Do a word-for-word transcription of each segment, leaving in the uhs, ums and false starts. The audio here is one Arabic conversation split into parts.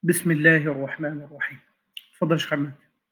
بسم الله الرحمن الرحيم. تفضل يا شيخ عماد.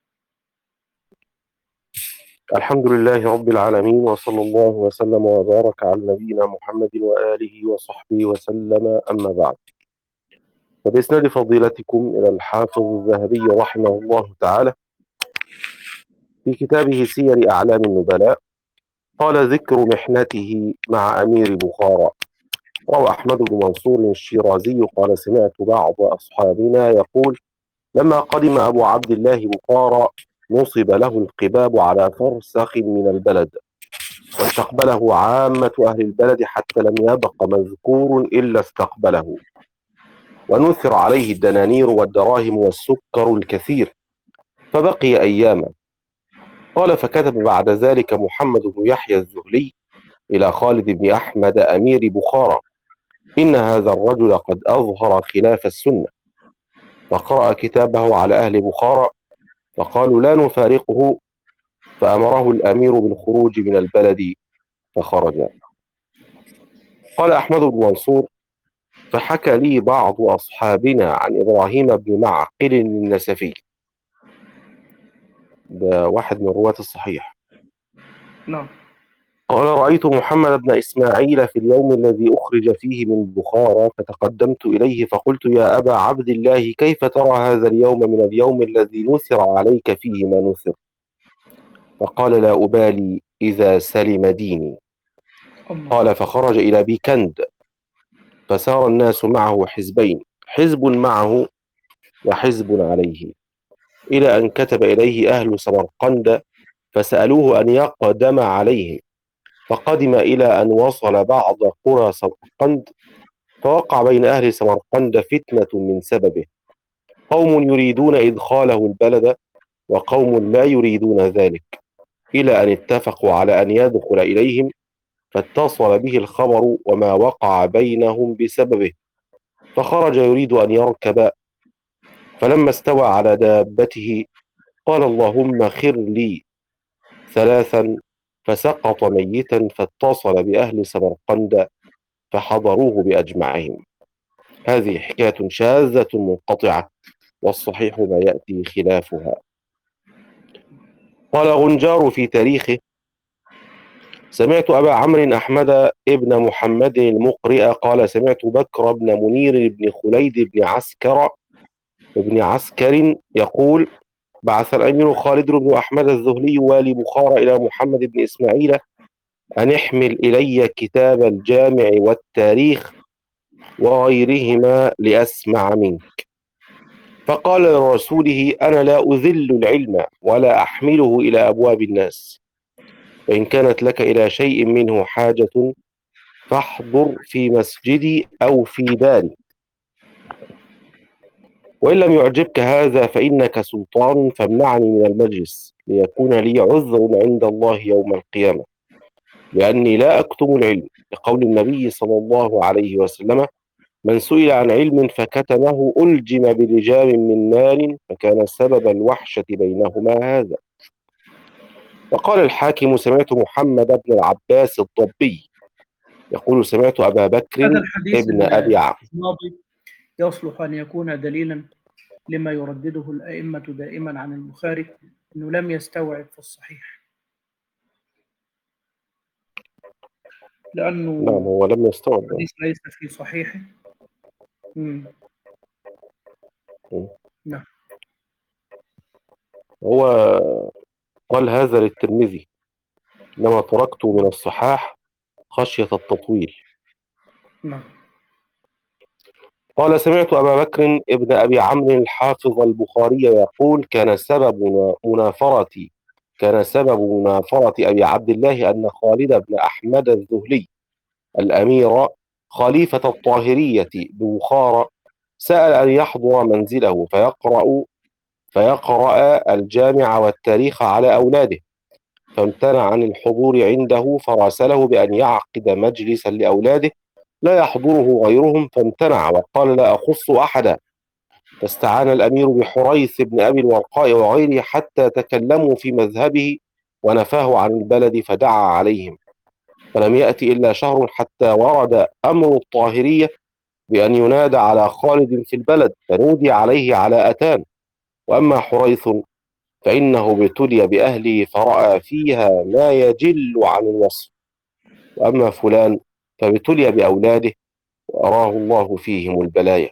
الحمد لله رب العالمين، وصلى الله وسلم وبارك على نبينا محمد وآله وصحبه وسلم، أما بعد. فبإسناد فضيلتكم إلى الحافظ الذهبي رحمه الله تعالى في كتابه سير أعلام النبلاء، قال: ذكر محنته مع أمير بخارى. روى أحمد بن منصور الشيرازي قال: سمعت بعض أصحابنا يقول: لما قدم أبو عبد الله بخارى نصب له القباب على فرسخ من البلد، واستقبله عامة أهل البلد حتى لم يبق مذكور إلا استقبله، ونثر عليه الدنانير والدراهم والسكر الكثير، فبقي أياما. قال: فكتب بعد ذلك محمد بن يحيى الذهلي إلى خالد بن أحمد أمير بخارى: إن هذا الرجل قد أظهر خلاف السنة. فقرأ كتابه على أهل بخارى، فقالوا: لا نفارقه. فأمره الأمير بالخروج من البلد، فخرج. قال أحمد بن منصور: فحكى لي بعض أصحابنا عن إبراهيم بن معقل النسفي، ده واحد من رواة الصحيح، نعم. قال: رأيت محمد بن إسماعيل في اليوم الذي أخرج فيه من بخارى، فتقدمت إليه فقلت: يا أبا عبد الله، كيف ترى هذا اليوم من اليوم الذي نثر عليك فيه ما نثر؟ فقال: لا أبالي إذا سلم ديني. الله. قال: فخرج إلى بيكند، فسار الناس معه حزبين، حزب معه وحزب عليه، إلى أن كتب إليه أهل سمرقند فسألوه أن يقدم عليهم، فقدم إلى أن وصل بعض قرى سمرقند، فوقع بين أهل سمرقند فتنة من سببه، قوم يريدون إدخاله البلد وقوم لا يريدون ذلك، إلى أن اتفقوا على أن يدخل إليهم، فاتصل به الخبر وما وقع بينهم بسببه، فخرج يريد أن يركب، فلما استوى على دابته قال: اللهم خر لي ثلاثا، فسقط ميتا، فاتصل بأهل سمرقند فحضروه بأجمعهم. هذه حكاية شاذة منقطعة، والصحيح ما يأتي خلافها. قال غنجار في تاريخه: سمعت أبا عمرو أحمد ابن محمد المقرئ قال: سمعت بكر بن منير بن خليد بن عسكر بن عسكر يقول: بعث الأمير خالد بن أحمد الذهلي والي بخارى إلى محمد بن إسماعيل أن احمل إلي كتاب الجامع والتاريخ وغيرهما لأسمع منك. فقال لرسوله: أنا لا أذل العلم ولا أحمله إلى أبواب الناس، فإن كانت لك إلى شيء منه حاجة فاحضر في مسجدي أو في داري، وإن لم يعجبك هذا فإنك سلطان، فامنعني من المجلس ليكون لي عذر عند الله يوم القيامة، لأني لا أكتم العلم، لقول النبي صلى الله عليه وسلم: من سئل عن علم فكتمه ألجم بلجام من نار، فكان سبب الوحشة بينهما هذا. وقال الحاكم: سمعت محمد بن العباس الضبي يقول: سمعت أبا هذا بكر الحديث ابن أبي عم. الماضي يصلح أن يكون دليلا لما يردده الأئمة دائما عن البخاري أنه لم يستوعب في الصحيح، نعم، لأنه هو لم يستوعب. الحديث ليس في صحيحه. مم. نعم. هو قال هذا للترمذي، إنما تركت من الصحاح خشية التطويل. نعم. قال: سمعت أبا بكر ابن أبي عمرو الحافظ البخاري يقول: كان سبب منافرة كان سبب منافرة أبي عبد الله أن خالد بن أحمد الذهلي الأمير خليفة الطاهرية ببخارى سأل أن يحضر منزله فيقرأ فيقرأ الجامع والتاريخ على أولاده، فامتنع عن الحضور عنده، فراسله بأن يعقد مجلسا لأولاده لا يحضره غيرهم، فامتنع وقال: لا أخص أحدا. فاستعان الأمير بحريث بن أبي الورقاء وغيره حتى تكلموا في مذهبه ونفاه عن البلد، فدعا عليهم، فلم يأتي إلا شهر حتى ورد أمر الطاهرية بأن ينادى على خالد في البلد، فنودي عليه على أتان. وأما حريث فإنه ابتلي بأهله فرأى فيها ما يجل عن الوصف. وأما فلان فابتلي بأولاده وأراه الله فيهم البلايا.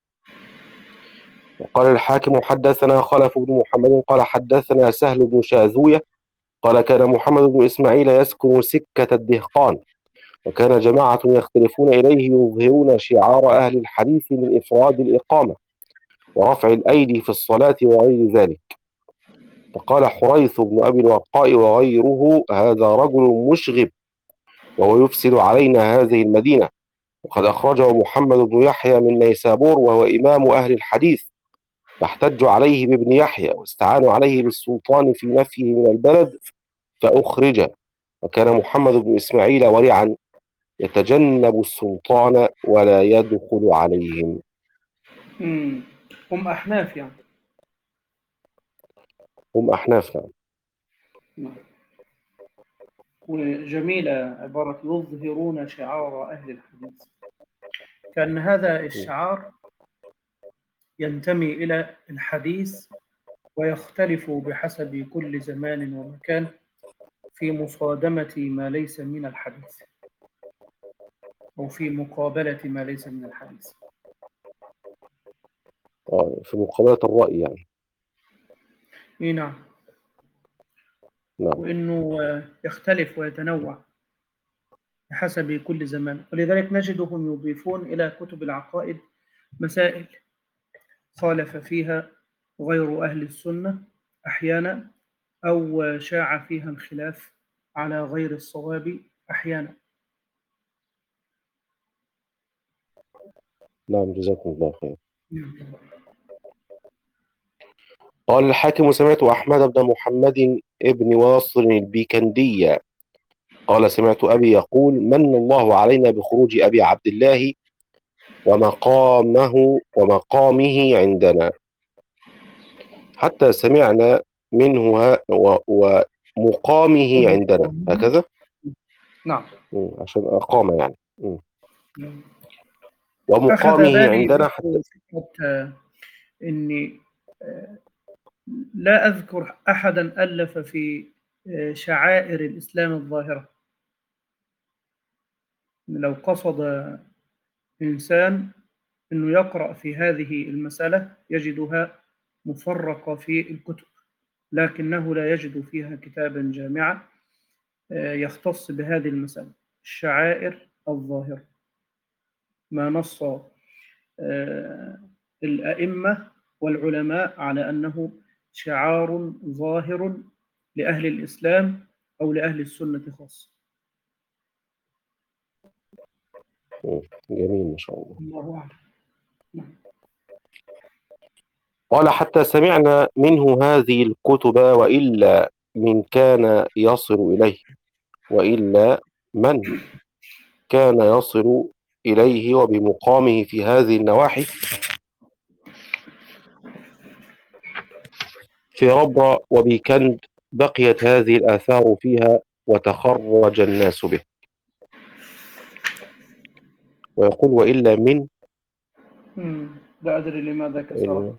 وقال الحاكم حدثنا خلف بن محمد قال حدثنا سهل بن شاذوية قال كان محمد بن إسماعيل يسكن سكة الدهقان، وكان جماعة يختلفون إليه يظهرون شعار أهل الحديث من إفراد الإقامة ورفع الأيدي في الصلاة وغير ذلك. فقال حريث بن أبي الورقاء وغيره هذا رجل مشغب وهو يفسد علينا هذه المدينة، وقد أخرجه محمد بن يحيى من نيسابور وهو إمام أهل الحديث، فاحتجوا عليه بابن يحيى واستعانوا عليه بالسلطان في نفيه من البلد فأخرج. وكان محمد بن إسماعيل ورعا يتجنب السلطان ولا يدخل عليهم. مم. هم أحناف يعني. هم أحناف. نعم. نعم. وجميلة عبارة يظهرون شعار أهل الحديث، كأن هذا الشعار ينتمي إلى الحديث ويختلف بحسب كل زمان ومكان في مصادمة ما ليس من الحديث أو في مقابلة ما ليس من الحديث. آه، في مقابلة الرأي يعني. إيه نعم. نعم. وإنه يختلف ويتنوع بحسب كل زمان، ولذلك نجدهم يضيفون إلى كتب العقائد مسائل خالف فيها غير أهل السنة أحيانا، أو شاع فيها الخلاف على غير الصواب أحيانا. نعم جزاكم الله خير. قال الحاكم سمعت أحمد بن محمد ابن واصل البيكندي قال سمعت أبي يقول من الله علينا بخروج أبي عبد الله ومقامه ومقامه عندنا حتى سمعنا منه ها ومقامه عندنا هكذا. نعم. عشان أقام يعني. أخذ ومقامه بالي عندنا حتى فكرة إني لا أذكر أحدا ألف في شعائر الإسلام الظاهرة. لو قصد إنسان أنه يقرأ في هذه المسألة يجدها مفرقة في الكتب، لكنه لا يجد فيها كتابا جامعا يختص بهذه المسألة الشعائر الظاهرة، ما نص الأئمة والعلماء على أنه شعار ظاهر لأهل الإسلام أو لأهل السنة خاصة. جميل ما شاء الله. الله أعلم. قال حتى سمعنا منه هذه الكتب وإلا من كان يصل إليه وإلا من كان يصل إليه وبمقامه في هذه النواحي في ربرة وبيكند بقيت هذه الآثار فيها وتخرج الناس به. ويقول وإلا من لا أدري لماذا كسره.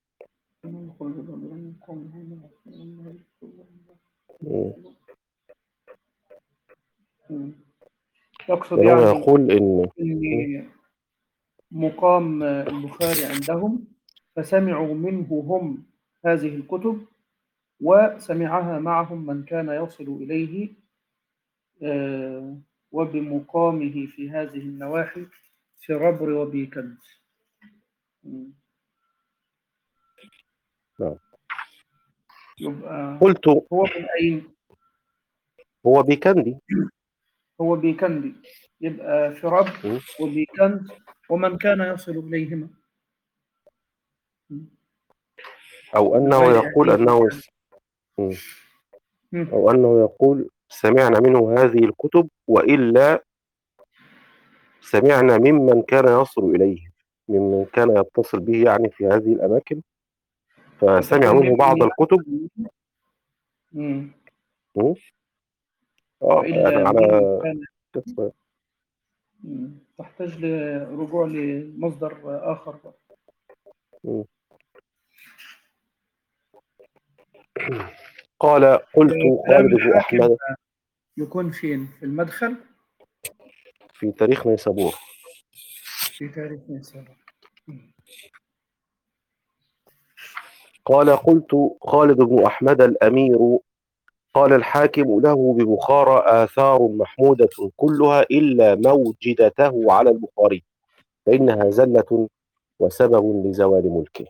يقصد يعني يقول إن إن مقام البخاري عندهم فسمعوا منه هم هذه الكتب وسمعها معهم من كان يصل إليه وبمقامه في هذه النواحي في ربر وبيكند. نعم. يبقى قلت هو من أين؟ هو بيكندي. هو بيكندي، يبقى في ربر وبيكند ومن كان يصل إليهما، أو أنه يقول أنه أو أنه يقول سمعنا منه هذه الكتب وإلا سمعنا ممن كان يصل إليه ممن كان يتصل به يعني في هذه الأماكن فسمع منه بعض الكتب. مم. اه يعني على كان... مم. تحتاج لرجوع لمصدر آخر. مم. قال قلت كلام خالد بن الحاكم أحمد يكون فين؟ في المدخل في تاريخ نيسابور. في تاريخ نيسابور. قال قلت خالد بن أحمد الأمير. قال الحاكم له ببخارى آثار محمودة كلها إلا موجدته على البخاري، فإنها زلة وسبب لزوال ملكه.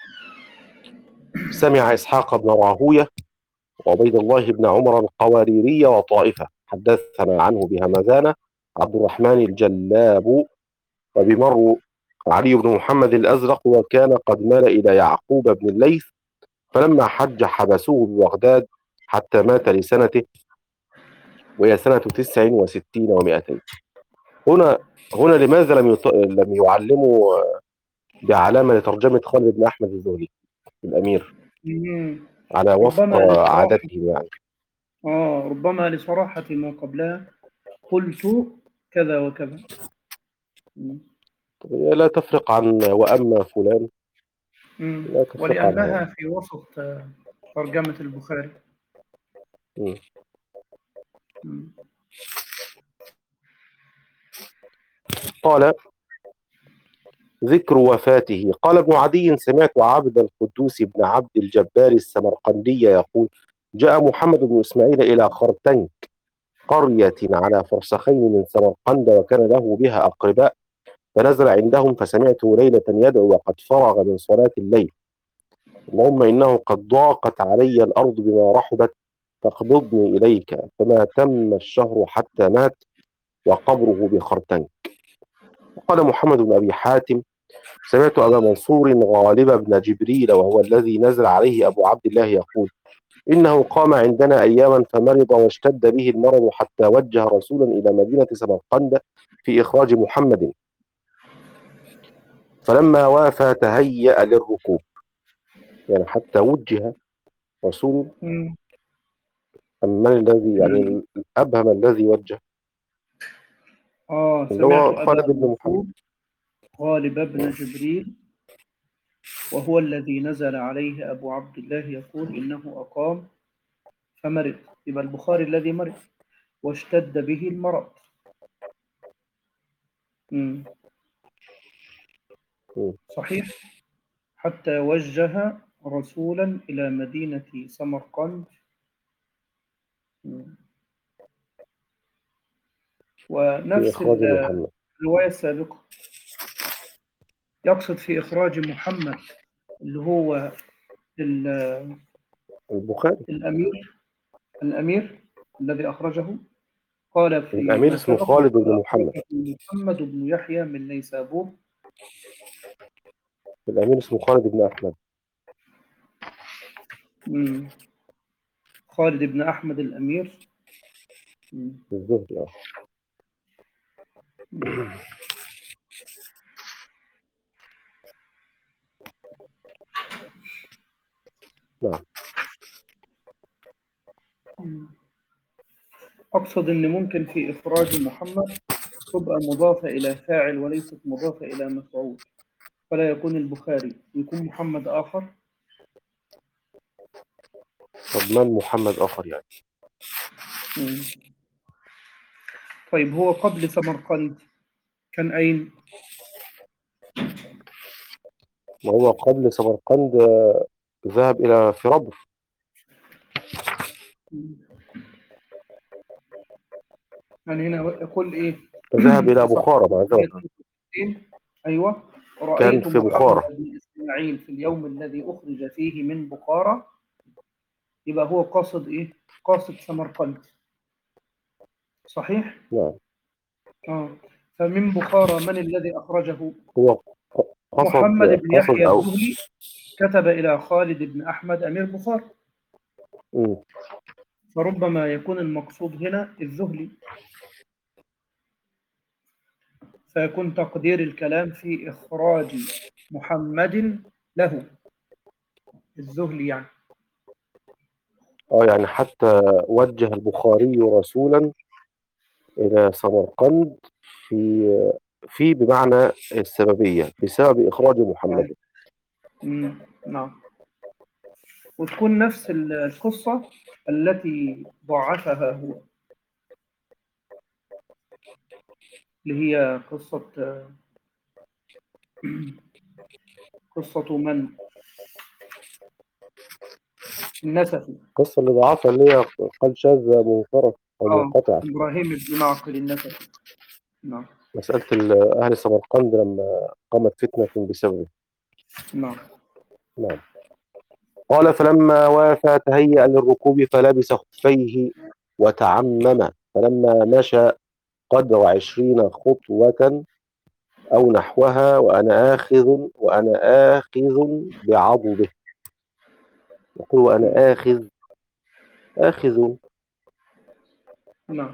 سمع إسحاق بن راهوية وعبيد الله بن عمر القواريري وطائفة، حدثنا عنه بهمذان عبد الرحمن الجلاب وبمر علي بن محمد الأزرق، وكان قد مال إلى يعقوب بن الليث، فلما حج حبسوه ببغداد حتى مات لسنته، وهي سنة تسع وستين ومائتين. هنا هنا لماذا لم يط... لم يعلموا بعلامة لترجمة خالد بن أحمد الزهري الأمير مم. على وفق ربما لصراحة عادتهم يعني؟ آه ربما لصراحة ما قبلها قلت كذا وكذا. مم. هي لا تفرق عن وأما فلان، مم. لا تفرق عنها ولأنها يعني. في وسط آه، ترجمة البخاري. م. مم. قال ذكر وفاته. قال ابن عدي سمعت عبد القدوس بن عبد الجبار السمرقندي يقول جاء محمد بن إسماعيل إلى خرتنك، قرية على فرسخين من سمرقند، وكان له بها أقرباء، فنزل عندهم فسمعته ليلة يدعو وقد فرغ من صلاة الليل: اللهم إنه قد ضاقت علي الأرض بما رحبت فاقبضني إليك، فما تم الشهر حتى مات وقبره بخرتنك. وقال محمد بن أبي حاتم سمعت أبا منصور غالب بن جبريل وهو الذي نزل عليه أبو عبد الله يقول إنه قام عندنا أياما فمرض واشتد به المرض حتى وجه رسولا إلى مدينة سمرقند في إخراج محمد، فلما وافى تهيأ للركوب. يعني حتى وجه رسول، مم. أم من الذي مم. يعني الأبهم الذي وجه؟ آه اللي سمعت هو أبا خالد بن محمد. منصور غالب بن جبريل وهو الذي نزل عليه أبو عبد الله يقول إنه أقام فمرض. يبقى البخاري الذي مرض واشتد به المرض. مم. م. صحيح. حتى وجه رسولا إلى مدينة سمرقند. مم. في ونفس إخراج محمد. الرواية السابقة يقصد في إخراج محمد اللي هو ال- البخاري. الأمير الأمير الذي أخرجه. قال الأمير فيما اسمه سبق خالد وقد بن محمد. أخرجه محمد بن يحيى من نيسابور. الأمير اسمه خالد بن أحمد مم. خالد بن أحمد الأمير. مم. الزهري. آه. مم. نعم. مم. أقصد أن ممكن في إخراج محمد تبقى مضافة إلى فاعل وليست مضافة إلى مفعول، فلا يكون البخاري يكون محمد آخر. طب من محمد آخر يعني؟ مم. طيب هو قبل سمرقند كان أين؟ ما هو قبل سمرقند آه، ذهب إلى فربر. مم. يعني هنا يقول إيه؟ ذهب إلى في صفحة بخارى مع ذلك. ثلاثمائة وستين. أيوة. كان رأيت في محمد بخارى. بن إسماعيل في اليوم الذي أخرج فيه من بخارى. يبقى هو قاصد إيه؟ قاصد سمرقند. صحيح؟ نعم. آه. فمن بخارى من الذي أخرجه؟ هو قصد محمد بن قصد يحيى أو الذهلي كتب إلى خالد بن أحمد أمير بخارى، م. فربما يكون المقصود هنا الذهلي، فيكون تقدير الكلام في إخراج محمد له الذهلي يعني. اه يعني حتى وجه البخاري رسولا إلى سمرقند في في بمعنى السببية بسبب إخراج محمد. مم. نعم. وتكون نفس القصة التي ضاعفها هو، اللي هي قصة قصة من النسفي. القصة اللي ضعفها اللي هي قد شاذة منفرد أو اه منقطعة. إبراهيم بن معقل النسفي. نعم. مسألة ال- أهل سمرقند لما قامت فتنة بسببه. نعم. نعم. قال فلما وافى تهيأ للركوب فلبس خفيه وتعمم، فلما مشى قدر عشرين خطوة أو نحوها وأنا آخذ وأنا آخذ بعضده. يقول وأنا آخذ آخذ نعم.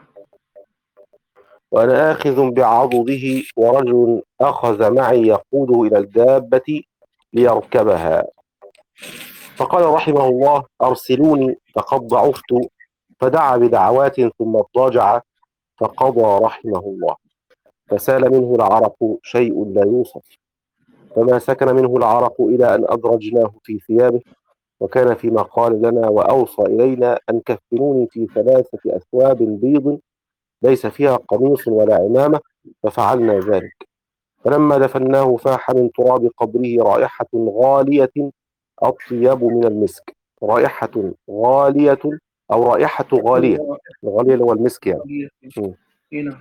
وأنا آخذ بعضده، ورجل أخذ معي يقوده إلى الدابة ليركبها، فقال رحمه الله أرسلوني فقد ضعفت، فدعا بدعوات ثم اضطجع فقضى رحمه الله، فسال منه العرق شيء لا يوصف، فما سكن منه العرق إلى أن أدرجناه في ثيابه، وكان فيما قال لنا وأوصى إلينا أن كفنوني في ثلاثة أثواب بيض ليس فيها قميص ولا عمامة، ففعلنا ذلك. فلما دفناه فاح من تراب قبره رائحة غالية أطيب من المسك. رائحة غالية أو رائحة غالية، هو الغالية اللي هو المسك يعني. م. هنا.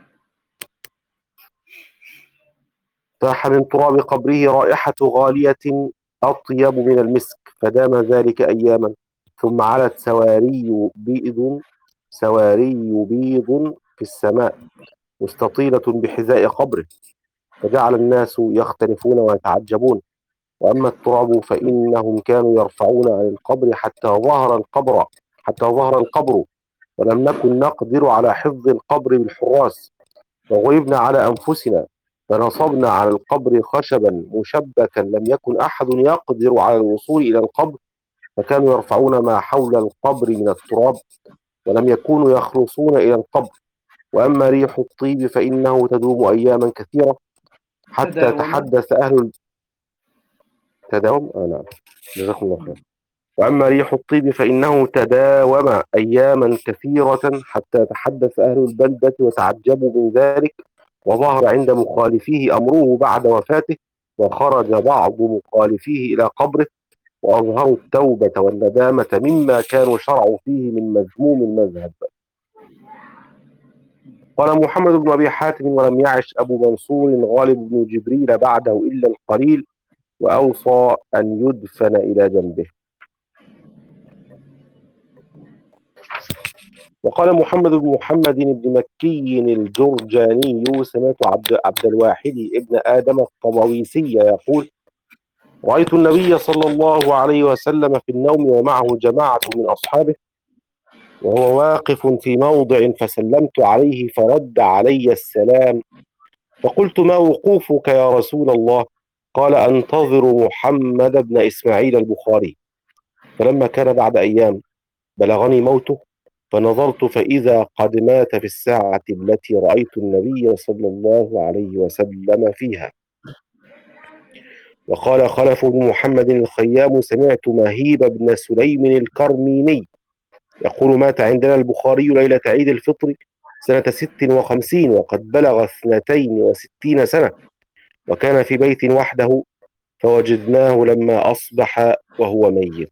فاح من تراب قبره رائحة غالية أطيب من المسك، فدام ذلك أياما، ثم علت سواري بيض سواري بيض في السماء مستطيلة بحذاء قبره، فجعل الناس يختلفون ويتعجبون. وأما التراب فإنهم كانوا يرفعون عن القبر حتى ظهر القبر حتى ظهر القبر، ولم نكن نقدر على حفظ القبر بالحراس، وغلبنا على أنفسنا فنصبنا على القبر خشبا مشبكا، لم يكن أحد يقدر على الوصول إلى القبر، فكانوا يرفعون ما حول القبر من التراب، ولم يكونوا يخلصون إلى القبر. وأما ريح الطيب فإنه تدوم أياما كثيرة حتى تداوم. تحدث أهل التداوم. آه نعم، جزاكم الله خير. وأما ريح الطيب فإنه تداوم أياما كثيرة حتى تحدث أهل البلدة وتعجبوا من ذلك، وظهر عند مخالفيه أمره بعد وفاته، وخرج بعض مخالفيه إلى قبره وأظهروا التوبة والندامة مما كانوا شرعوا فيه من مذموم المذهب. قال محمد بن أبي حاتم ولم يعش أبو منصور غالب بن جبريل بعده إلا القليل، وأوصى أن يدفن إلى جنبه. وقال محمد بن محمد بن مكي الجرجاني سمعت عبد, عبد الواحد ابن آدم الطبويسي يقول رأيت النبي صلى الله عليه وسلم في النوم ومعه جماعة من أصحابه وهو واقف في موضع، فسلمت عليه فرد علي السلام، فقلت ما وقوفك يا رسول الله؟ قال أنتظر محمد بن إسماعيل البخاري، فلما كان بعد أيام بلغني موته، فنظرت فإذا قد مات في الساعة التي رأيت النبي صلى الله عليه وسلم فيها. وقال خلف بن محمد الخيام سمعت مهيب بن سليم الكرميني يقول مات عندنا البخاري ليلة عيد الفطر سنة ست وخمسين وقد بلغ اثنتين وستين سنة، وكان في بيت وحده، فوجدناه لما أصبح وهو ميت.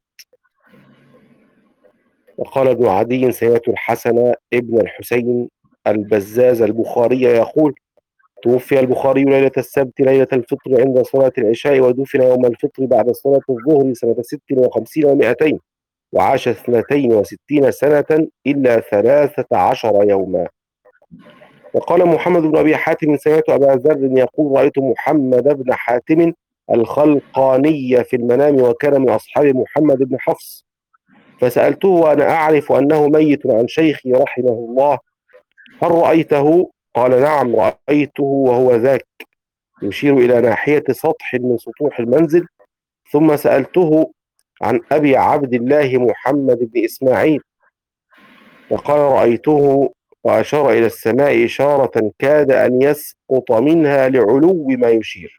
وقال ابن عدي سمعت الحسن ابن الحسين البزاز البخاري يقول توفي البخاري ليلة السبت ليلة الفطر عند صلاة العشاء، ودفن يوم الفطر بعد صلاة الظهر سنة ست وخمسين ومائتين، وعاش اثنتين وستين سنة إلا ثلاثة عشر يوما. وقال محمد بن أبي حاتم سمعت أبا ذر يقول رأيت محمد بن حاتم الخلقاني في المنام، وكان من أصحاب محمد بن حفص، فسألته وأنا أعرف أنه ميت عن شيخي رحمه الله هل رأيته؟ قال نعم رأيته وهو ذاك، يشير إلى ناحية سطح من سطوح المنزل. ثم سألته عن أبي عبد الله محمد بن إسماعيل، فقال رأيته وأشار إلى السماء إشارة كاد أن يسقط منها لعلو ما يشير.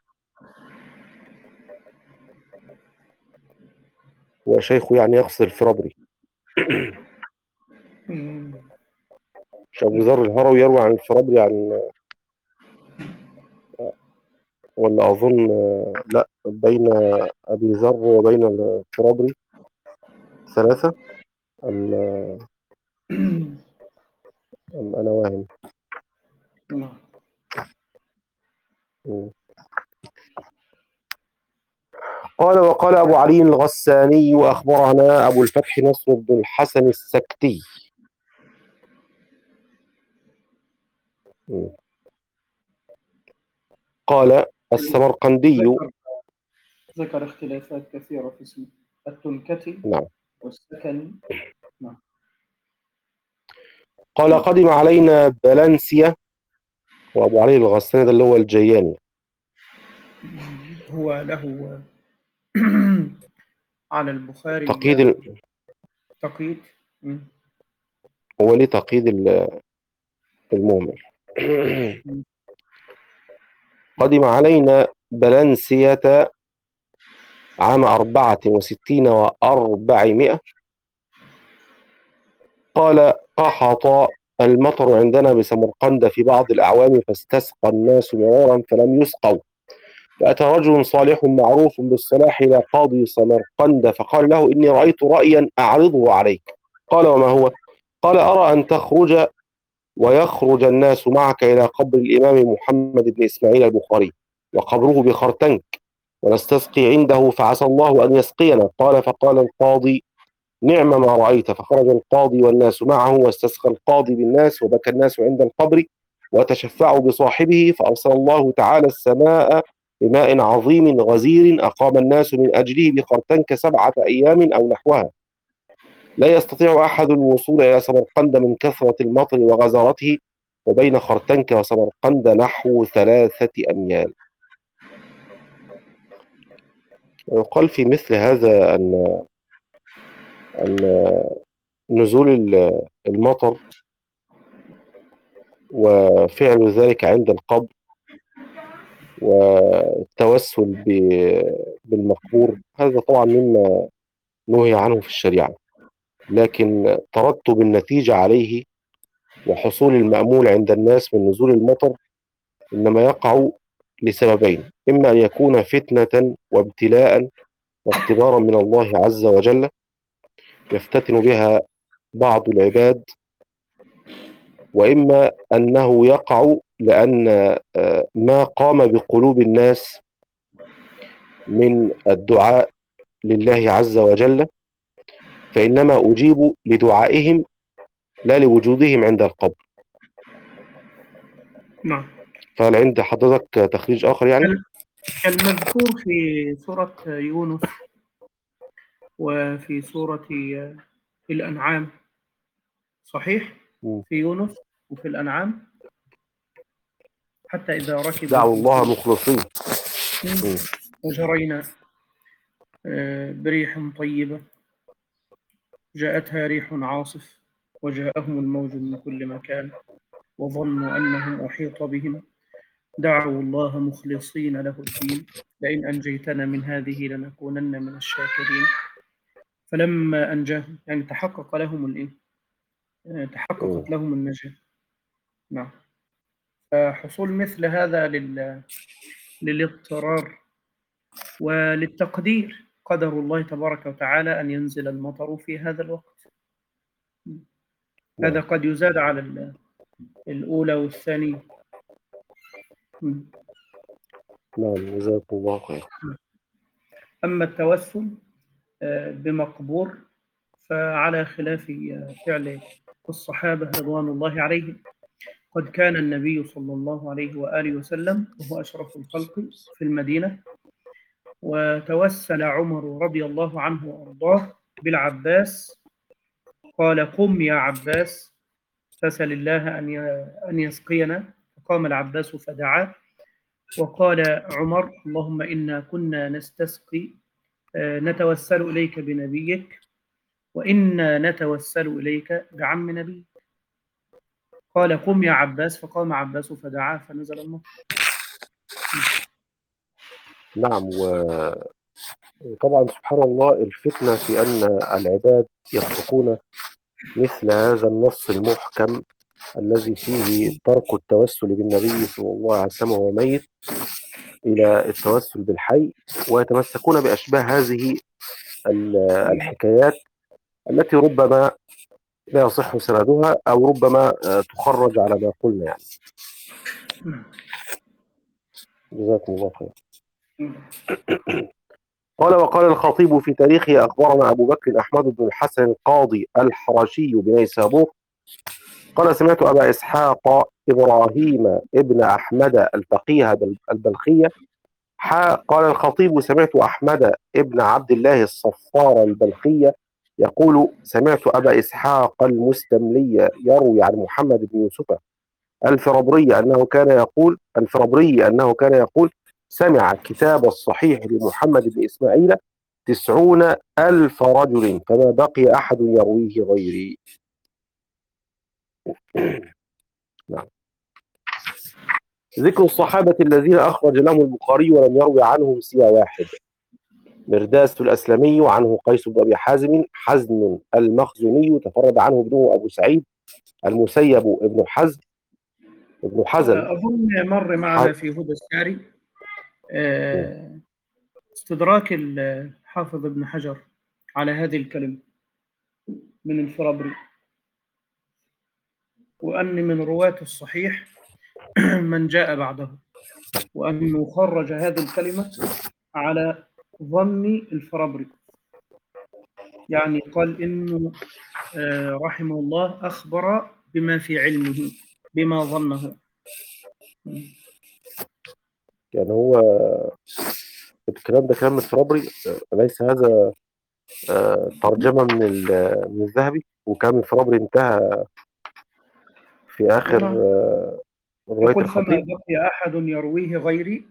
وشيخ يعني يقصد الفرابري. مش أبو ذر الهروي يروي عن الفرابري عن، ولا أظن لا، بين أبي ذر وبين الفرابري ثلاثة، أم, أم أنا واهم؟ قال وقال أبو علي الغساني وأخبرنا أبو الفتح نصر بن الحسن السكتي. قال السمرقندي ذكر, ذكر اختلافات كثيرة في اسمه التنكتي نعم والسكني. نعم. قال قدم علينا بلنسيا، وأبو علي الغساني ده اللي هو الجياني، هو له على البخاري تقييد ال... تقييد. هو ليه تقييد المهمل. قدم علينا بلنسية عام أربعة وستين وأربعمائة. قال قحط المطر عندنا بسمرقند في بعض الأعوام فاستسقى الناس مرارا فلم يسقوا، فأتى رجل صالح معروف بالصلاح إلى قاضي سمرقند فقال له إني رأيت رأيا أعرضه عليك. قال وما هو؟ قال أرى أن تخرج ويخرج الناس معك إلى قبر الإمام محمد بن إسماعيل البخاري وقبره بخرتنك ونستسقي عنده فعسى الله أن يسقينا. قال فقال القاضي نعم ما رأيت. فخرج القاضي والناس معه واستسقى القاضي بالناس وبكى الناس عند القبر وتشفعوا بصاحبه فأرسل الله تعالى السماء بماء عظيم غزير أقام الناس من أجله بخرتنك سبعة أيام أو نحوها، لا يستطيع أحد الوصول إلى سمرقند من كثرة المطر وغزارته، وبين خرتنك وسمرقند نحو ثلاثة أميال. ويقال في مثل هذا أن أن نزول المطر وفعل ذلك عند القبر والتوسل بالمقبور هذا طبعا مما نهي عنه في الشريعة، لكن ترتب النتيجة عليه وحصول المأمول عند الناس من نزول المطر إنما يقع لسببين: إما أن يكون فتنة وابتلاء واختبارا من الله عز وجل يفتتن بها بعض العباد، وإما أنه يقع لأن ما قام بقلوب الناس من الدعاء لله عز وجل فإنما أجيب لدعائهم لا لوجودهم عند القبر. نعم. فهل عند حضرتك تخريج آخر يعني؟ المذكور في سورة يونس وفي سورة الأنعام صحيح؟ في يونس وفي الأنعام حتى إذا ركبوا دعوا الله مخلصين وجرينا بريح طيبة جاءتها ريح عاصف وجاءهم الموج من كل مكان وظنوا أنهم أحيط بهم دعوا الله مخلصين له الدين لئن أنجيتنا من هذه لنكونن من الشاكرين فلما أنجاهم يعني تحقق لهم الإيه؟ تحققت لهم النجاة. نعم. فحصول مثل هذا لل... للاضطرار وللتقدير، قدر الله تبارك وتعالى أن ينزل المطر في هذا الوقت. هذا قد يزاد على الأولى والثانية. نعم جزاكم الله خير. أما التوسل بمقبور فعلى خلاف فعل الصحابة رضوان الله عليهم. قد كان النبي صلى الله عليه وآله وسلم وهو أشرف الخلق في المدينة، وتوسل عمر رضي الله عنه وأرضاه بالعباس، قال قم يا عباس فسل الله أن يسقينا، فقام العباس فدعا وقال عمر اللهم إنا كنا نستسقي نتوسل إليك بنبيك وإنا نتوسل إليك بعم نبيك. قال قم يا عباس، فقام عباس فدعاه فنزل المطر. نعم. وطبعا سبحان الله الفتنة في أن العباد يتركون مثل هذا النص المحكم الذي فيه ترك التوسل بالنبي صلى الله عليه وسلم وهو ميت إلى التوسل بالحي، ويتمسكون بأشباه هذه الحكايات التي ربما لا يصح سندها أو ربما تخرج على ما قلنا يعني. جزاكم الله خير. قال وقال الخطيب في تاريخه أخبرنا أبو بكر أحمد بن الحسن القاضي الحرشي بنيسابور قال سمعت أبا إسحاق إبراهيم ابن أحمد الفقيه البلخية حا قال الخطيب سمعت أحمد ابن عبد الله الصفار البلخية يقول سمعت أبا إسحاق المستملي يروي عن محمد بن يوسف الفربري أنه كان يقول الفربري أنه كان يقول سمع كتاب الصحيح لمحمد بن إسماعيل تسعون ألف رجل فما بقي أحد يرويه غيري. نعم. ذكر الصحابة الذين أخرج لهم البخاري ولم يروي عنهم سوى واحد: مرداس الأسلمي عنه قيس بن أبي حازم، حزن المخزومي تفرد عنه ابنه أبو سعيد، المسيب ابن حزن ابن حزن أظن مر معنا في هدى الساري استدراك الحافظ ابن حجر على هذه الكلمة من الفرابري، وأن من رواة الصحيح من جاء بعده، وأنه خرج هذه الكلمة على ظن الفرابري، يعني قال إنه رحمه الله أخبر بما في علمه بما ظنه. يعني هو الكلام ده كلام الفرابري، ليس هذا ترجمة من من الذهبي، وكان الفرابري انتهى في آخر رواية يقول فما الخطيب. بقي أحد يرويه غيري،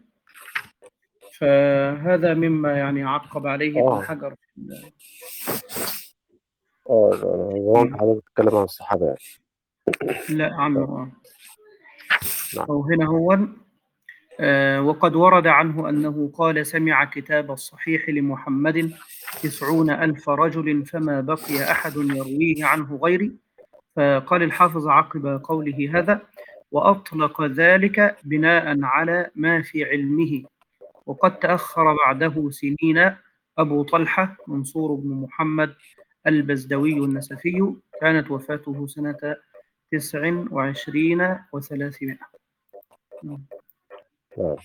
فهذا مما يعني عقب عليه ابن آه حجر. اه زمان حضرتك بتتكلم عن الصحابة يعني. لا عنه اه نعم. أو هنا هو آه وقد ورد عنه أنه قال سمع كتاب الصحيح لمحمد تسعون ألف رجل فما بقي أحد يرويه عنه غيري. فقال الحافظ عقب قوله هذا: وأطلق ذلك بناء على ما في علمه، وقد تأخر بعده سنين أبو طلحة منصور بن محمد البزدوي النسفي، كانت وفاته سنة تسع وعشرين وثلاثمائة. نعم.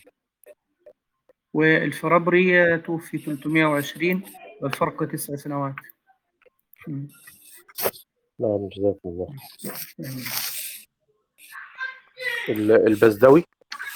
والفرابري توفي ثلاثمائة وعشرين والفرق تسع سنوات. نعم جزاكم الله. البزدوي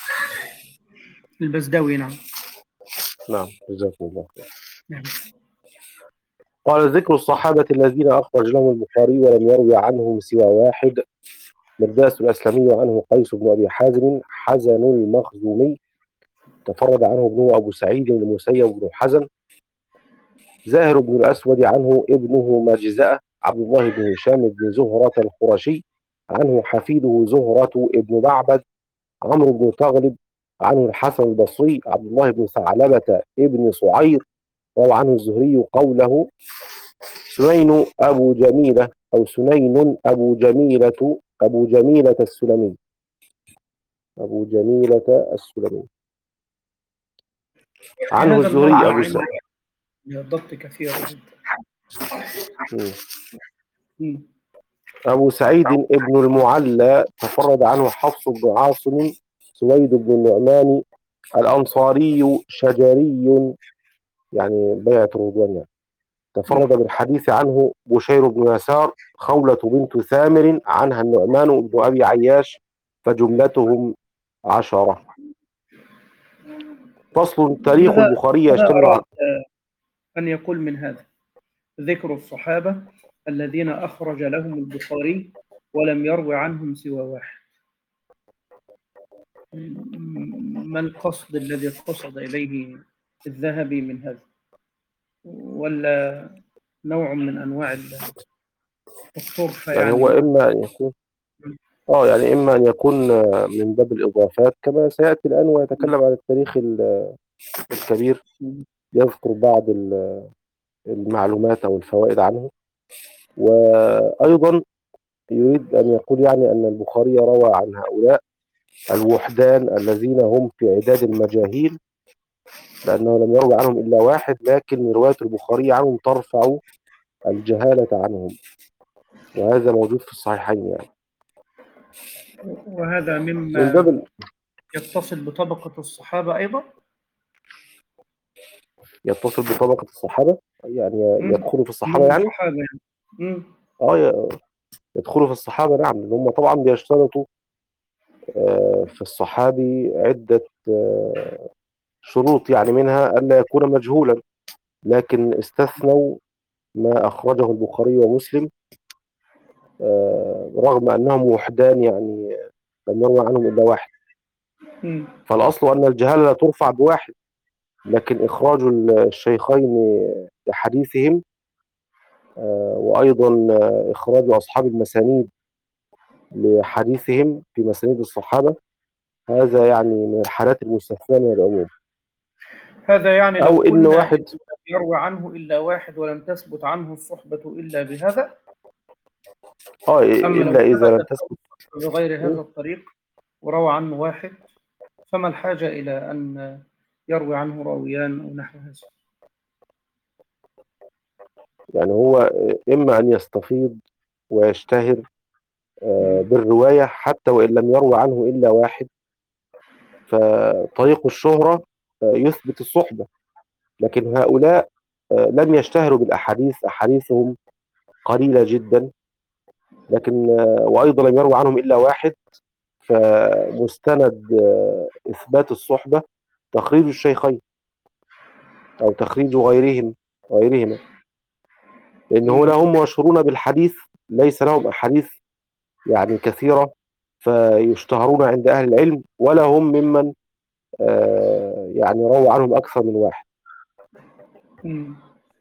البزدوي نعم. نعم جزاكم الله. نعم. قال ذكر الصحابة الذين أخرج لهم البخاري ولم يروي عنهم سوى واحد: مرداس الأسلمي عنه قيس بن أبي حازم، حزن المخزومي تفرد عنه ابنه أبو سعيد المسيب بن حزن، زاهر بن الأسود عنه ابنه مجزأة عبد الله بن هشام بن زهرة القرشي، عنه حفيده زهرة ابن معبد عمرو بن تغلب، عنه الحسن البصري عبد الله بن ثعلبة ابن صعير، روى عنه الزهري قوله: سنين أبو جميلة أو سنين أبو جميلة أبو جميلة السلمي أبو جميلة السلمي عنه هذا الزهري أبو سعيد. الضبط كثير أبو سعيد ابن المعلى تفرد عنه حفص بن عاصم سويد بن النعمان الأنصاري شجري يعني بيعة رضوان يعني. تفرد بالحديث عنه بشير بن يسار، خولة بنت ثامر عنها النعمان بن أبي عياش، فجملتهم عشرة. فصل: تاريخ البخاري يشتمل على أن يقول من هذا ذكر الصحابة الذين أخرج لهم البخاري ولم يروي عنهم سوى واحد. ما القصد الذي قصد إليه الذهبي من هذا؟ ولا نوع من أنواع الطرفة يعني يعني؟ هو إما أن يكون اه يعني إما أن يكون آه، من باب الإضافات كما سيأتي الآن ويتكلم عن التاريخ ال- الكبير، مم. يذكر بعض ال- المعلومات أو الفوائد عنه. وأيضا يريد أن يقول يعني أن البخاري روى عن هؤلاء الوحدان الذين هم في عداد المجاهيل، لأنه لم يروي عنهم إلا واحد، لكن رواية البخاري عنهم ترفع الجهالة عنهم، وهذا موجود في الصحيحين يعني. وهذا من مما باب ال- يتصل بطبقة الصحابة أيضا. يتصل بطبقة الصحابة، يعني مم. يدخلوا في الصحابة هم يعني. الصحابة يعني. مم. اه ي- يدخلوا في الصحابة، نعم، لأن هم طبعا بيشترطوا آه، في الصحابي عدة آه، شروط، يعني منها ألا يكون مجهولا، لكن استثنوا ما أخرجه البخاري ومسلم آه، رغم أنهم وحدان، يعني لم يروى عنهم إلا واحد. مم. فالأصل أن الجهالة لا ترفع بواحد، لكن إخراج الشيخين لحديثهم آه، وأيضا آه، إخراج أصحاب المسانيد لحديثهم في مسانيد الصحابة، هذا يعني من الحالات المستثناة من العموم. هذا يعني لو أو إن قلنا إن واحد لم يروى عنه إلا واحد ولم تثبت عنه الصحبة إلا بهذا. آه أما لو إلا إذا لم ثبتت تثبت. بغير هذا الطريق وروى عنه واحد، فما الحاجة إلى أن يروي عنه راويان أو نحو هذا؟ يعني هو آه، إما أن يستفيض ويشتهر آه، مم. بالرواية حتى وإن لم يروى عنه إلا واحد، فطريق الشهرة آه، يثبت الصحبة. لكن هؤلاء آه، لم يشتهروا بالأحاديث، أحاديثهم قليلة جدا، لكن آه، وأيضا لم يروى عنهم إلا واحد، فمستند آه، إثبات الصحبة تخريج الشيخين أو تخريج غيرهم غيرهما، لأن هنا مم. هم مشهورون بالحديث، ليس لهم أحاديث يعني كثيرة فيشتهرون عند أهل العلم، ولا هم ممن آه، يعني روى عنهم أكثر من واحد، مم.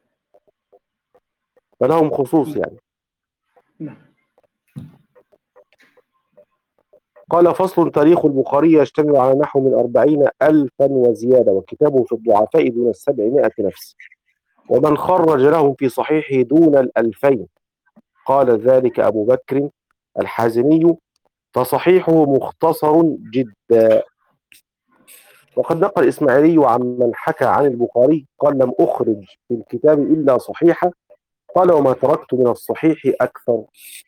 فلهم خصوص يعني. نعم. قال: فصل: تاريخ البخاري يشتمل على نحو من أربعين ألفا وزيادة، وكتابه في الضعفاء دون السبعمائة نفس، ومن خرج لهم في صحيحه دون الألفين. قال ذلك أبو بكر الحازمي: فصحيحه مختصر جدا. وقد نقل الإسماعيلي عمن حكى عن البخاري قال: لم أخرج في الكتاب إلا صحيحة. قال: وما تركت من الصحيح أكثر.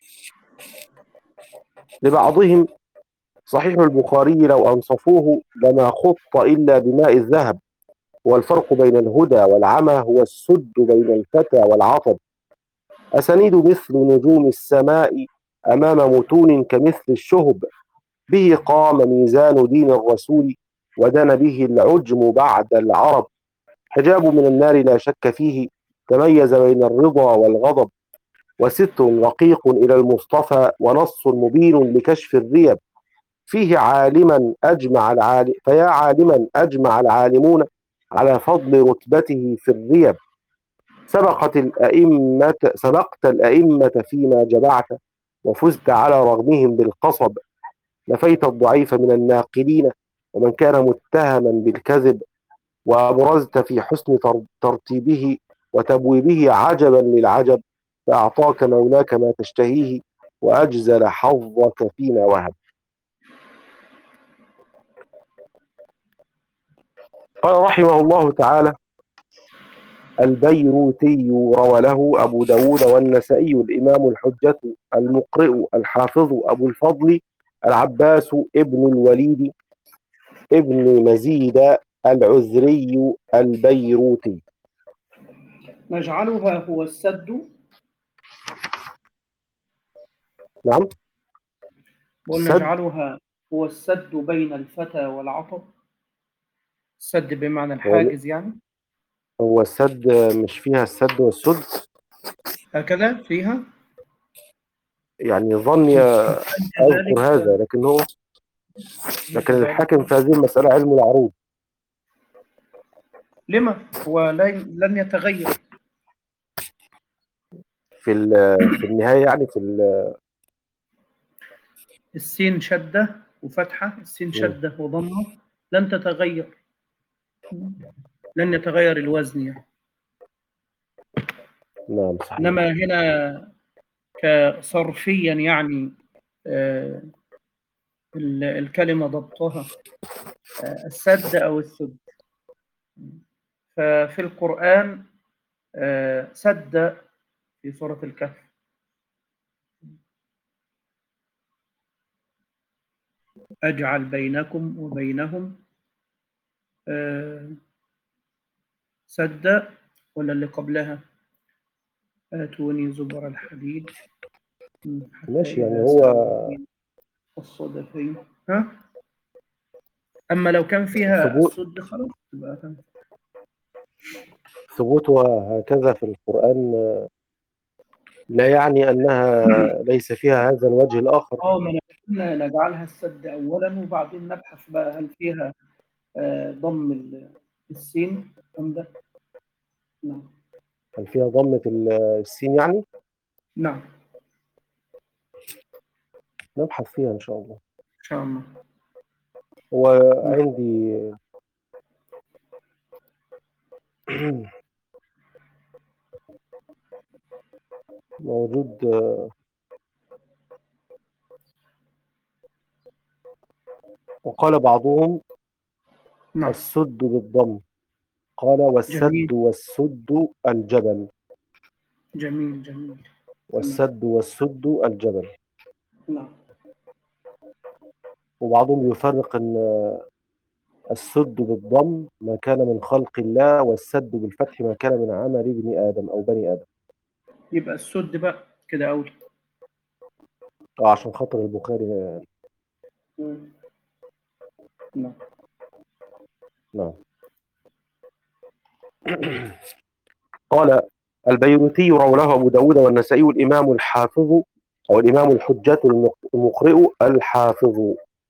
لبعضهم: صحيح البخاري لو أنصفوه لما خط إلا بماء الذهب، والفرق بين الهدى والعمى هو السد بين الفتى والعطب. أسانيد مثل نجوم السماء أمام متون كمثل الشهب، به قام ميزان دين الرسول ودان به العجم بعد العرب. حجاب من النار لا شك فيه، تميز بين الرضا والغضب، وستر رقيق إلى المصطفى ونص مبين لكشف الريب. فيه عالما أجمع العالم فيا عالما أجمع العالمون على فضل رتبته في الريب. سبقت الأئمة سبقت الأئمة فيما جمعت، وفزت على رغمهم بالقصب. نفيت الضعيف من الناقلين ومن كان متهما بالكذب، وأبرزت في حسن ترتيبه وتبويبه عجبا للعجب. فأعطاك مولاك ما تشتهيه، وأجزل حظك فيما وهب. قال رحمه الله تعالى: البيروتي روى له أبو داود والنسائي الإمام الحجة المقرئ الحافظ أبو الفضل العباس ابن الوليد ابن مزيد العذري البيروتي. نجعلها هو السد. نعم. السد ونجعلها هو السد بين الفتى والعطب. السد بمعنى هو الحاجز يعني. هو السد، مش فيها السد والسد؟ هكذا فيها. يعني ظني لم أذكر كذلك. هذا، لكن هو هي لكن كذلك. الحاكم في هذه المسألة علم العروض. لما هو لن لن يتغير. في ال- في النهاية يعني في ال- السين شدة وفتحة، السين شدة وضمة، لن تتغير، لن يتغير الوزن يعني. نعم صحيح. إنما هنا كصرفيا يعني آه الكلمة ضبطها آه السد أو السد. ففي القرآن آه سد في سورة الكهف. أجعل بينكم وبينهم آه سد، ولا اللي قبلها آتوني زبر الحديد حتى ماشي، يعني إذا هو ساووا بين الصدفين. ها، أما لو كان فيها ثبوت السد خلاص تبقى تمام. ثبوتها هكذا في القرآن لا يعني أنها ليس فيها هذا الوجه الآخر. اه، ما أنا نجعلها السد أولا وبعدين نبحث بقى هل فيها آه ضم ال- السين أم لا. نعم هل فيها ضمة السين يعني؟ نعم نبحث فيها إن شاء الله. إن شاء الله. وعندي موجود وقال بعضهم نعم السد بالضم، قال والسد جميل والسد الجبل، جميل جميل. تمام. والسد والسد الجبل. نعم وبعضهم يفرق أن السد بالضم ما كان من خلق الله، والسد بالفتح ما كان من عمل ابن آدم أو بني آدم. يبقى السد بقى كده أول. آه، عشان خاطر البخاري. مم. نعم نعم. قال البيروتي روى له أبو داود والنسائي والإمام الحافظ أو الإمام الحجة المقرئ الحافظ.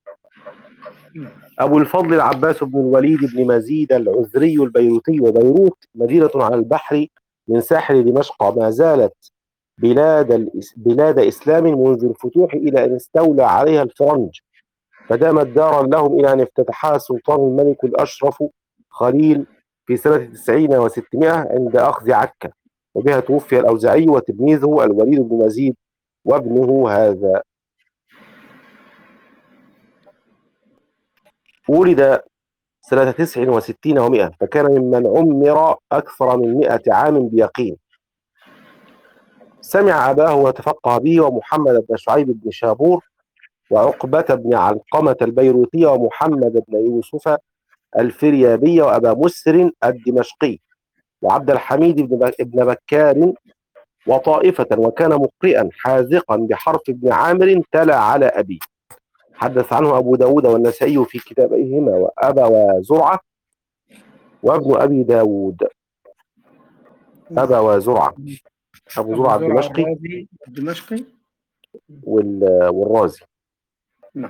أبو الفضل العباس بن الوليد بن مزيد العذري البيروتي، وبيروت مدينة على البحر من ساحل دمشق، ما زالت بلاد بلاد إسلام منذ الفتوح إلى أن استولى عليها الفرنج، فدامت دارا لهم إلى أن افتتحها السلطان الملك الأشرف خليل في سنة تسعين وستمائة عند أخذ عكا، وبها توفي الأوزاعي وتلميذه الوليد بن مزيد وابنه هذا. ولد سنة تسع وستين ومائة، فكان ممن عمر أكثر من مائة عام بيقين. سمع أباه وتفقه به، ومحمد بن شعيب بن شابور، وعقبة بن علقمة البيروتي، ومحمد بن يوسف الفريابي، وأبا مسر الدمشقي، وعبد الحميد بن بكار، وطائفة، وكان مقرئا حاذقا بحرف ابن عامر تلا على أبيه. حدث عنه أبو داود والنسائي في كتابيهما، وأبا زرعة وابن أبي داود. أبا زرعة، أبو أبو زرعة زرعة الدمشقي الرازي الدمشقي. والرازي. نعم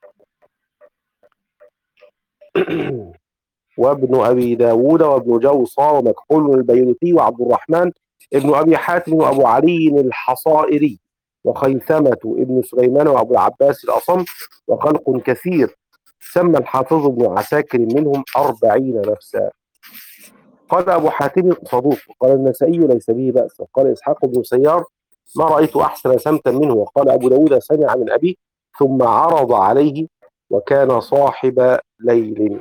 وابن أبي داود وابن جوصى ومكحول البيروتي، وعبد الرحمن ابن أبي حاتم، وأبو علي الحصائري، وخيثمة ابن سليمان، وأبو العباس الأصم، وخلق كثير سمى الحافظ ابن عساكر منهم أربعين نفسا. قال أبو حاتم صدوق، وقال النسائي ليس به بأس، وقال إسحاق بن سيار ما رأيت أحسن سمتا منه، وقال أبو داود سمع من أبيه ثم عرض عليه، وكان صاحب ليل.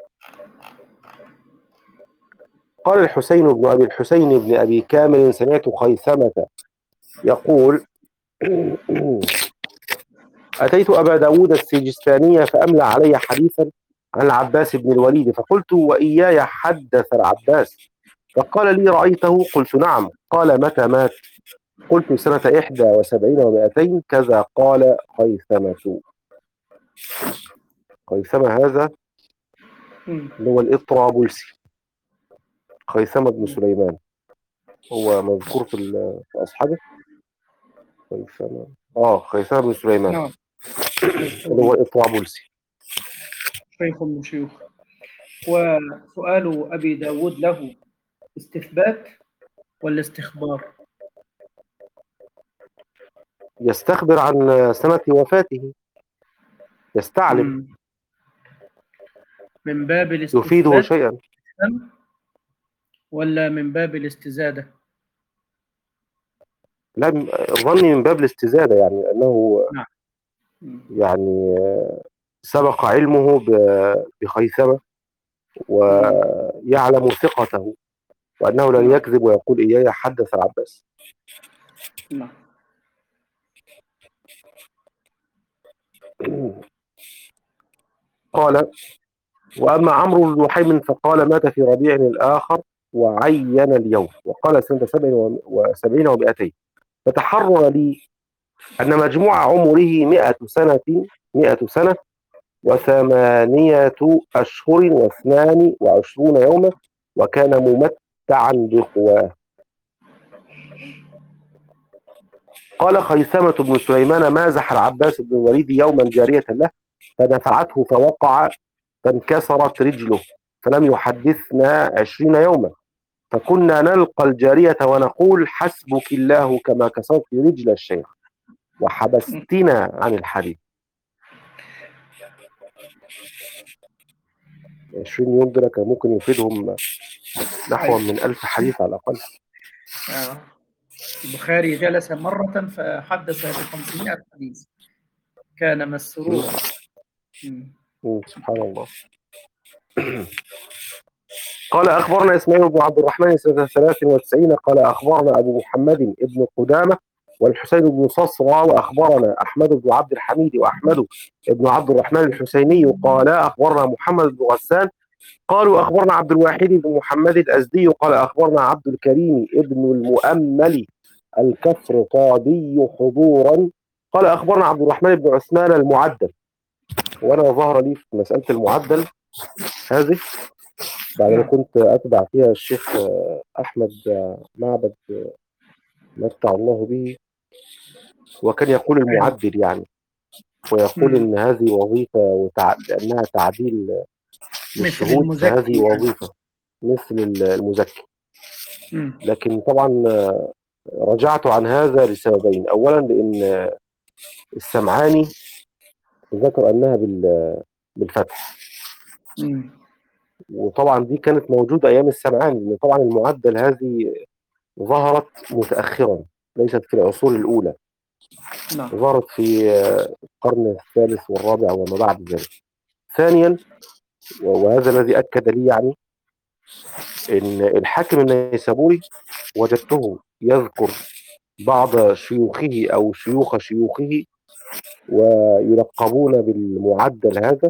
قال الحسين بن أبي الحسين بن أبي كامل سمعت خيثمة يقول أتيت أبا داود السجستاني فأملى علي حديثا عن العباس بن الوليد، فقلت وإياي حدث العباس؟ فقال لي رأيته؟ قلت نعم. قال متى مات؟ قلت سنة إحدى وسبعين ومائتين كذا. قال خيثمة. خيثمة هذا اللي هو الإطرابلسي، خيثمة بن سليمان هو مذكور في في أصحابه. خيثمة آه خيثمة بن سليمان نعم اللي هو الإطرابلسي. شيخ من شيوخ. وسؤال أبي داود له استثبات ولا استخبار؟ يستخبر عن سنة وفاته. يستعلم، مم. من باب يفيده الاستثبات شيئا. ولا من باب الاستزادة؟ لا، الظن من باب الاستزادة، يعني أنه نعم. مم. يعني سبق علمه ب- بخيثمة، مم. ويعلم ثقته، وأنه لن نعم. يكذب ويقول إياي حدث العباس. نعم. قال: وأما عمرو بن لحيم فقال: مات في ربيع الآخر وعين اليوم، وقال سنة سبع وسبعين ومائتين. فتحرر لي أن مجموع عمره مئة سنة مئة سنة وثمانية أشهر واثنان وعشرون يوما، وكان ممتعا بقواه. قال خيثمة بن سليمان: مازح العباس بن الوليد يوما جارية له فدفعته فوقع فانكسرت رجله، فلم يحدثنا عشرين يوما، فكنا نلقى الجارية ونقول: حسبك الله كما كسرت رجل الشيخ وحبستنا عن الحديث. عشرين يوم دول كان ممكن يفيدهم نحو أيوة. من ألف حديث على الأقل. آه. البخاري جلس مرة فحدث بخمسمائة حديث، كان مسرورا. مم. مم، سبحان الله. قال أخبرنا إسماعيل بن عبد الرحمن سنة ثلاث وتسعين قال أخبرنا أبو محمد ابن قدامة والحسين بن صصرى، وأخبرنا أحمد بن عبد الحميد وأحمد بن عبد الرحمن الحسيني قال أخبرنا محمد بن غسان قالوا أخبرنا عبد الواحد بن محمد الأزدي قال أخبرنا عبد الكريم ابن المؤمل الكفرطابي حضورا قال أخبرنا عبد الرحمن بن عثمان المعدل. وأنا ظهر لي في مسألة المعدل هذه بعد ما نعم. كنت أتبع فيها الشيخ أحمد معبد متع الله به، وكان يقول أيوة. المعدل يعني، ويقول مم. إن هذه وظيفة وتع... لأنها تعديل مثل للشهود فهذه المزكي يعني. وظيفة مثل المزكي. مم. لكن طبعا رجعت عن هذا لسببين: أولا لأن السمعاني ذكر أنها بال... بالفتح، مم. وطبعا دي كانت موجودة أيام السمعاني، لأن طبعا المعدل هذه ظهرت متأخرا، ليست في العصور الأولى، نعم. ظهرت في القرن الثالث والرابع وما بعد ذلك. ثانيا، وهذا الذي أكد لي يعني، إن الحاكم النيسابوري وجدته يذكر بعض شيوخه أو شيوخ شيوخه ويلقبون بالمعدل هذا،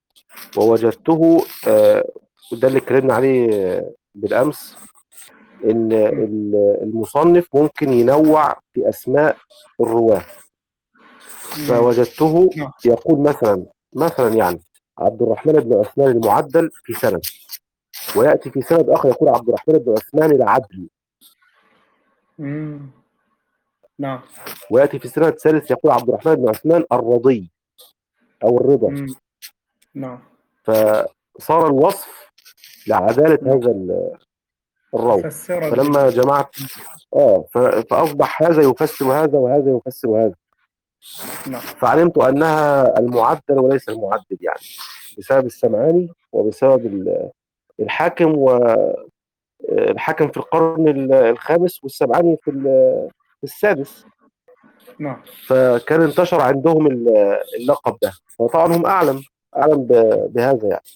ووجدته آه، وده اللي اتكلمنا عليه بالأمس، إن مم. المصنف ممكن ينوع في أسماء الرواة. مم. فوجدته نعم. يقول مثلا مثلا يعني عبد الرحمن بن عثمان المعدل في سند، ويأتي في سند آخر يقول عبد الرحمن بن عثمان العدل، مم. نعم. ويأتي في سند ثالث يقول عبد الرحمن بن عثمان الرضي أو الرضا. مم. نعم. فصار الوصف لعدالة نعم. هذا الراوي. مفسرا فلما لل. جمعت اه ف- فأصبح هذا يفسر هذا وهذا يفسر هذا، نعم. فعلمت أنها المعدل وليس المعدل، يعني بسبب السمعاني وبسبب ال- الحاكم، والحاكم في القرن ال- الخامس والسمعاني في ال- في السادس. نعم. فكان انتشر عندهم ال- اللقب ده، وطبعا هم أعلم أعلم ب- بهذا يعني.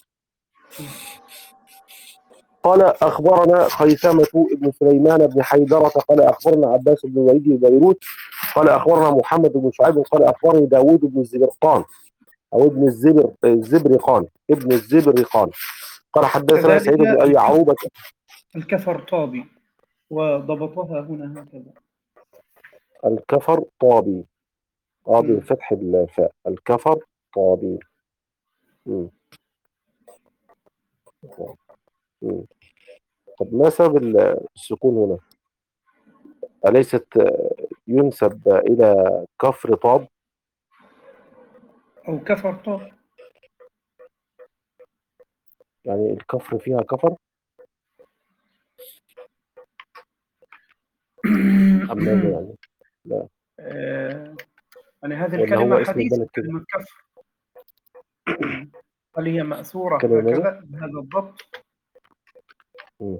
قال أخبرنا خيثمة بن سليمان بن حيدرة قال أخبرنا عباس بن الوليد بن بيروت قال أخبرنا محمد بن شعيب قال أخبرني داوود بن الزبرقان أو ابن الزبر الزبرقان ابن الزبرقان قال حدثنا كذلك سعيد بن أبي عروبة. الكفرطابي وضبطها هنا هكذا. الكفر طابي، اه مم. بفتح الفاء، الكفر طابي. مم. مم. طب ما سبب السكون هنا؟ أليست ينسب إلى كفر طاب؟ أو كفرطابي. يعني الكفر فيها كفر أم ماذا يعني؟ لا، آه، يعني هذه ولا الكلمة هو اسم حديثة، البلد كده؟ كلمة كفر. هل هي مأثورة كلمة ماذا؟ هكذا بهذا الضبط؟ مم.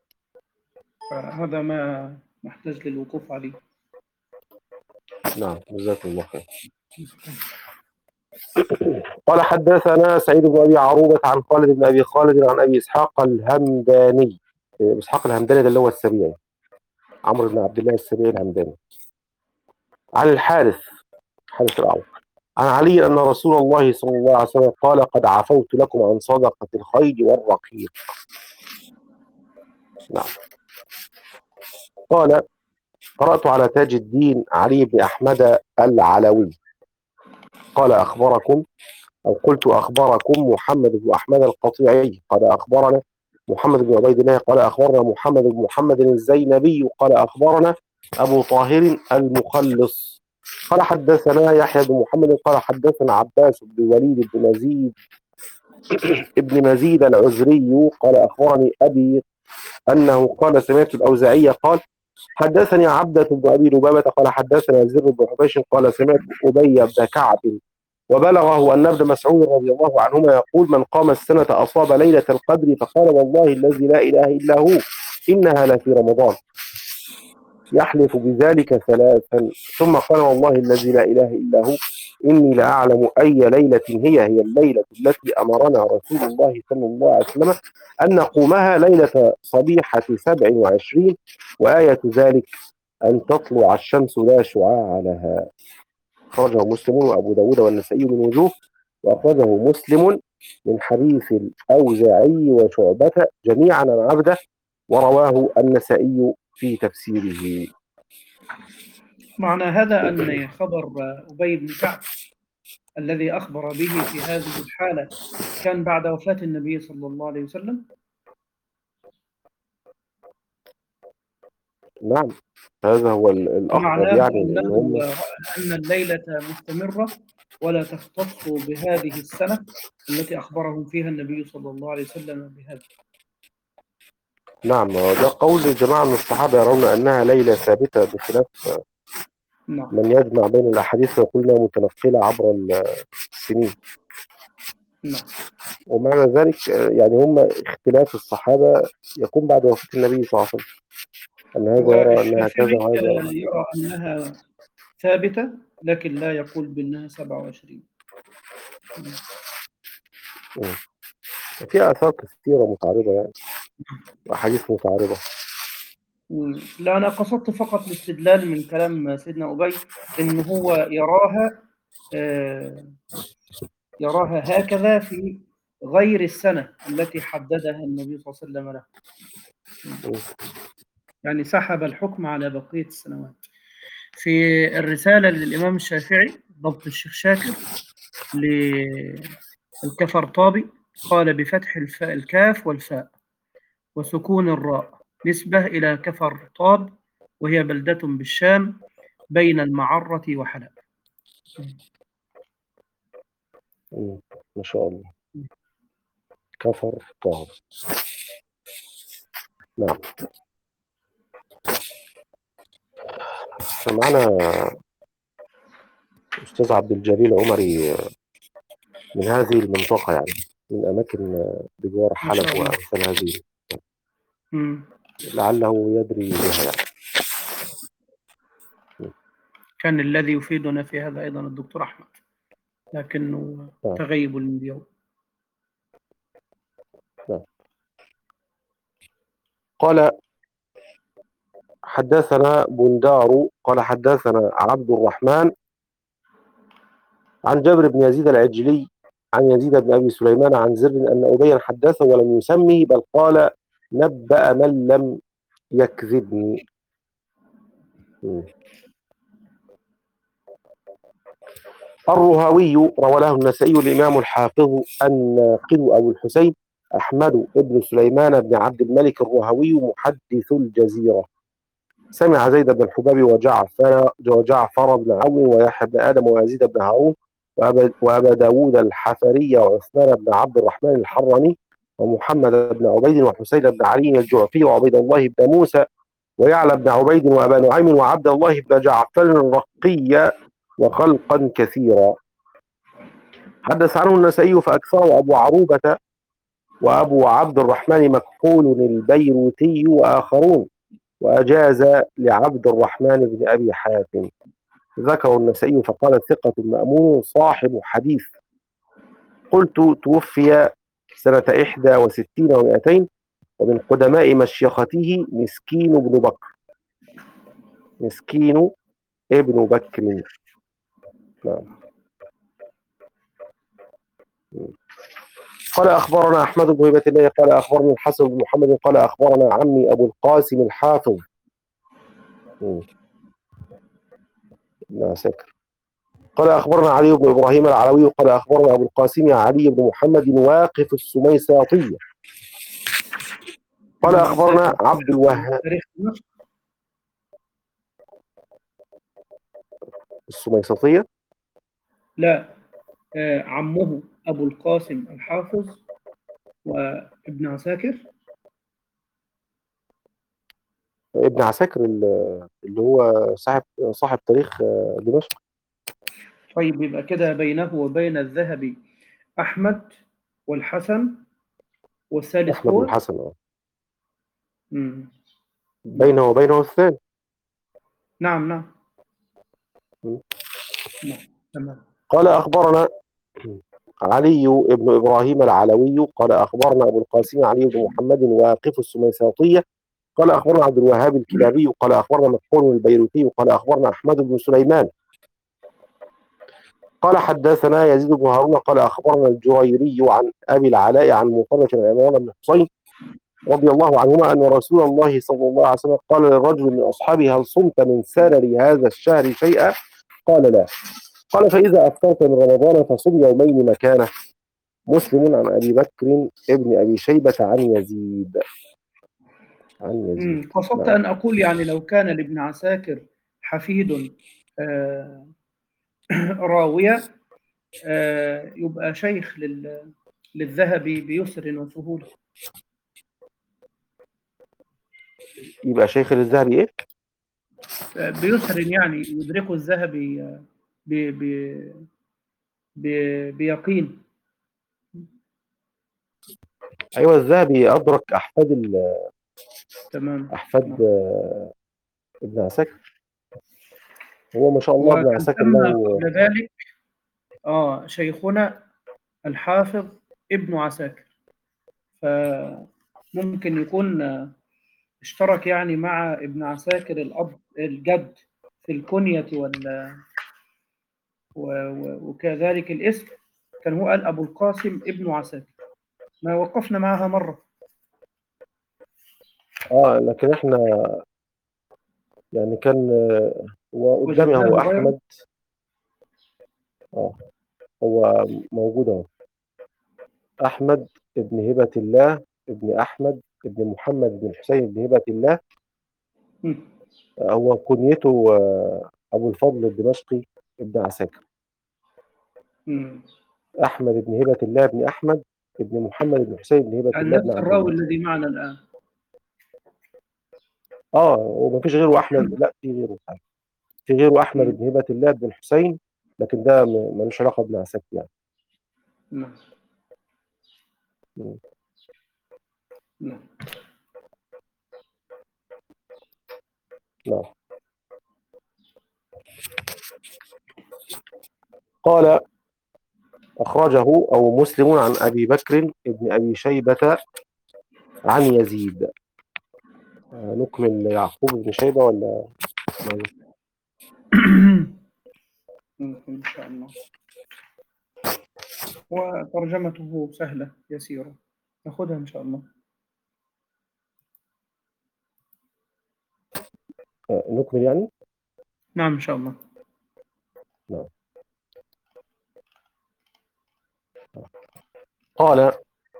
فهذا ما نحتاج للوقوف عليه. نعم، جزاكم الله خير. قال حدثنا سعيد بن أبي عروبة عن خالد بن أبي خالد عن أبي إسحاق الهمداني. أبي إسحاق الهمداني ده اللي هو السبيعي، عمرو بن عبد الله السبيعي الهمداني. عن الحارث، حارث الأعور، عن علي أن رسول الله صلى الله عليه وسلم قال قد عفوت لكم عن صدقة الخيل والرقيق. نعم. قال قرأت على تاج الدين علي بن أحمد العلوي قال أخبركم أو قلت أخبركم محمد بن أحمد القطيعي قال أخبرنا محمد بن عبيد الله قال أخبرنا محمد بن محمد الزينبي قال أخبرنا أبو طاهر المخلص قال حدثنا يحيى بن محمد قال حدثنا عباس بن الوليد بن مزيد ابن مزيد العزري قال أخبرني أبي أنه قال سمعت الأوزاعي قال حدثني عبدة بن أبي لبابة قال حدثنا زر بن حبيش قال سمعت أبي بن كعب وبلغه أن ابن مسعود رضي الله عنهما يقول من قام السنة أصاب ليلة القدر فقال والله الذي لا إله إلا هو إنها لفي رمضان يحلف بذلك ثلاثا ثم قال والله الذي لا إله إلا هو إني لأعلم أي ليلة هي هي الليلة التي أمرنا رسول الله صلى الله عليه وسلم أن نقومها ليلة صبيحة سبع وعشرين وآية ذلك أن تطلع الشمس لا شعاع لها. أخرجه مسلم وأبو داود والنسائي من وجوه وأخرجه مسلم من حديث الأوزاعي وشعبة جميعا عن عبده ورواه النسائي في تفسيره. معنى هذا أن خبر أبي بن كعب الذي أخبر به في هذه الحالة كان بعد وفاة النبي صلى الله عليه وسلم. نعم، هذا هو الأخبر معناه يعني أنه هم... أن الليلة مستمرة ولا تختص بهذه السنة التي أخبرهم فيها النبي صلى الله عليه وسلم بهذا. نعم، ده قول جماعة من الصحابة يرون أنها ليلة ثابتة بخلاف نعم. من يجمع بين الأحاديث ويقول أنها متنقلة عبر السنين. نعم. ومعنى ذلك يعني هم اختلاف الصحابة يكون بعد وفاة النبي صلى الله عليه وسلم أن هذا يرى أنها كذا والشافعي وهذا يرى. يرى أنها ثابتة لكن لا يقول بأنها سبعة وعشرين. في آثار كثيرة متعارضة يعني وأحاديث متعارضة. لا، أنا قصدت فقط الاستدلال من كلام سيدنا أبي إن هو يراها آه يراها هكذا في غير السنة التي حددها النبي صلى الله عليه وسلم له، يعني سحب الحكم على بقية السنوات. في الرسالة للإمام الشافعي ضبط الشيخ شاكر للكفرطابي قال بفتح الفاء الكاف والفاء وسكون الراء نسبة إلى كفرطاب وهي بلدة بالشام بين المعرة وحلب. ما شاء الله. كفر طاب. نعم. معنا أستاذ عبد الجليل عمري من هذه المنطقة يعني من أماكن بجوار حلب وأمثال هذه، لعله يدري بها يعني. كان الذي يفيدنا في هذا أيضا الدكتور أحمد لكنه نعم. تغيب اليوم. نعم. قال حدثنا بندار قال حدثنا عبد الرحمن عن جابر بن يزيد العجلي عن يزيد بن أبي سليمان عن زر أن أبيا حدثه ولم يسمه بل قال نبأ من لم يكذبني. الرهوي روى له النسائي الإمام الحافظ الناقد أبو الحسين أحمد بن سليمان بن عبد الملك الرهوي محدث الجزيرة سمع زيد بن الحباب وجعفر وجعفر بن عون ويحيى بن آدم ويزيد بن هارون وأبا داود الحفري وعثمان بن عبد الرحمن الحراني ومحمد بن عبيد وحسين بن علي الجعفي وعبيد الله بن موسى ويعلى بن عبيد وأبا نعيم وعبد الله بن جعفر الرقي وخلقا كثيرا. حدث عنه النسائي فأكثره أبو عروبة وأبو عبد الرحمن مكحول البيروتي وآخرون، وأجاز لعبد الرحمن بن أبي حاتم. ذكر النسائي فقال ثقة مأمون صاحب حديث. قلت توفي سنة إحدى وستين ومائتين، ومن قدماء مشيخته مسكين بن بكر مسكين ابن بكر. نعم. قال أخبرنا أحمد بن هبة الله قال أخبرنا الحسن بن محمد قال أخبرنا عمي أبو القاسم الحافظ. لا سكر. قال أخبرنا علي بن إبراهيم العلوي قال أخبرنا أبو القاسم علي بن محمد واقف السميساطية قال أخبرنا عبد الوهاب السميساطية. لا، آه عمه أبو القاسم الحافظ وابن عساكر. ابن عساكر اللي هو صاحب صاحب تاريخ دمشق. طيب يبقى كده بينه وبين الذهبي أحمد والحسن والثالث أحمد هو والحسن. اه مم. بينه وبينه الثاني. نعم نعم. مم. نعم تمام. قال أخبرنا علي بن إبراهيم العلوي قال أخبرنا أبو القاسم علي بن محمد واقف السميساطية قال أخبرنا عبد الوهاب الكلابي قال أخبرنا مكحول البيروتي قال أخبرنا أحمد بن سليمان قال حدثنا يزيد بن هارون قال أخبرنا الجريري عن أبي العلاء عن مطرة بن عمران بن حصين رضي الله عنهما أن رسول الله صلى الله عليه وسلم قال للرجل من أصحابه هل صمت من سالري هذا الشهر شيئا؟ قال لا. قال فإذا أفطرت من رمضان فصم يومين مكانه. مسلم عن أبي بكر ابن أبي شيبة عن يزيد عن يزيد. قصدت نعم. أن أقول يعني لو كان لابن عساكر حفيد آه راوية آه يبقى شيخ لل للذهبي بيسر وسهولة. يبقى شيخ الذهبي إيه؟ بيسر يعني يدركه الذهبي ب... ب... ب... بيقين. أيوة الذهبي أدرك أحفاد ال... تمام. أحفاد آه، ابن عساكر. هو ما شاء الله ابن وكان عساكر تم له. قبل ذلك اه شيخنا الحافظ ابن عساكر، فممكن يكون اشترك يعني مع ابن عساكر الأب الجد في الكنية وال وكذلك الاسم. كان هو قال أبو القاسم ابن عساكر، ما وقفنا معها مرة. اه لكن احنا يعني كان آه، هو قدامي وجدناه هو ضيعا. احمد. اه هو موجود اهو. احمد ابن هبة الله ابن احمد ابن محمد بن حسين ابن هبة الله. آه، هو كنيته آه، ابو الفضل الدمشقي ابن عساكر. مم. احمد ابن هبة الله ابن احمد ابن محمد بن حسين ابن هبة الله ابن نفس عبد الراوي الله. الذي معنا الآن. اه وما فيش غيره احمد، لا في غيره في غيره احمد مم. بن هبة الله بن الحسين، لكن ده م- ملوش علاقه بابن عساكر يعني. نعم م. نعم. نعم. قال أخرجه أو مسلم عن أبي بكر ابن أبي شيبة عن يزيد. آه، نكمل يعقوب بن شيبة ولا ممكن إن شاء الله. وترجمته سهلة يسيرة، ناخدها إن شاء الله. آه، نكمل يعني؟ نعم إن شاء الله. نعم. قال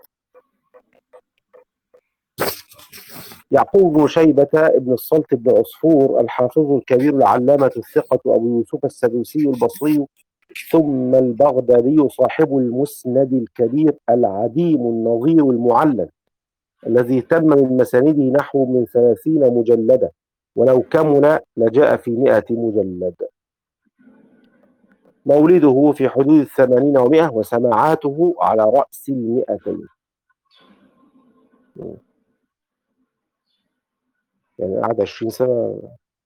يعقوب بن شيبة ابن الصلت بن عصفور الحافظ الكبير العلامة الثقة أبو يوسف السدوسي البصري ثم البغدادي صاحب المسند الكبير العديم النظير المعلم الذي تم من مسانده نحو من ثلاثين مجلدة، ولو كمل لجاء في مئة مجلد. مولده في حدود الثمانين ومئة، وسماعاته على رأس المئتين. يعني قعد عشرين سنة.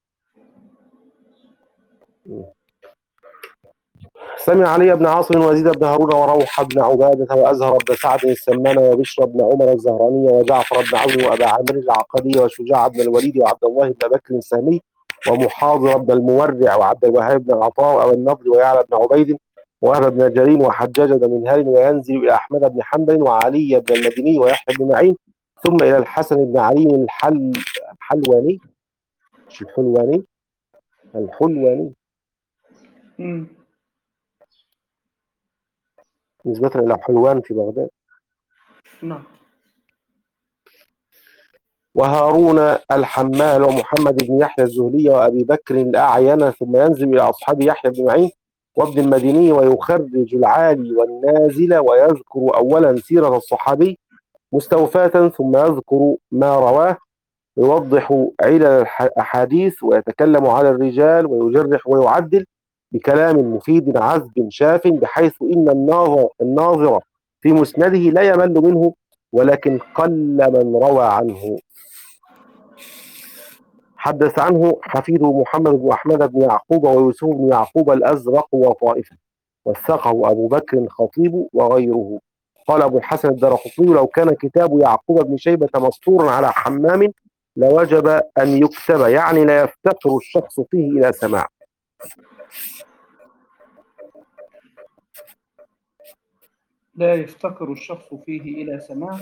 سمع علي بن عاصم ويزيد بن هارون وروح بن عبادة وأزهر بن سعد السمان وبشر بن عمر الزهراني وجعفر بن عون وأبا عامر العقدي وشجاع بن الوليد وعبد الله بن بكر السامي ومحاضر بن المورع وعبد الوهاب بن عطاء وأبا النضر ويعلى بن عبيد ووهب بن جرير وحجاج بن منهال، وينزل إلى أحمد بن حنبل وعلي بن المديني ويحيى بن معين، ثم إلى الحسن بن علي الحل الحلواني مش الحلواني الحلواني مم. نسبة إلى حلوان في بغداد. نعم. وهارون الحمال ومحمد بن يحيى الزهلي وأبي بكر الأعين، ثم ينزل إلى أصحاب يحيى بن معين وابن المديني ويخرج العالي والنازل، ويذكر أولا سيرة الصحابي مستوفاة، ثم يذكر ما رواه، يوضح علل الأحاديث ويتكلم على الرجال ويجرح ويعدل بكلام مفيد عذب شاف، بحيث إن الناظر, الناظر في مسنده لا يمل منه، ولكن قل من روى عنه. حدث عنه حفيده محمد بن أحمد بن يعقوب ويوسف بن يعقوب الأزرق وطائفة، وثقه أبو بكر الخطيب وغيره. قال أبو الحسن الدرقطني: لو كان كتاب يعقوب بن شيبة مسطورا على حمام لوجب أن يكتب، يعني لا يفتقر الشخص فيه إلى سماع. لا يفتقر الشخص فيه إلى سماع.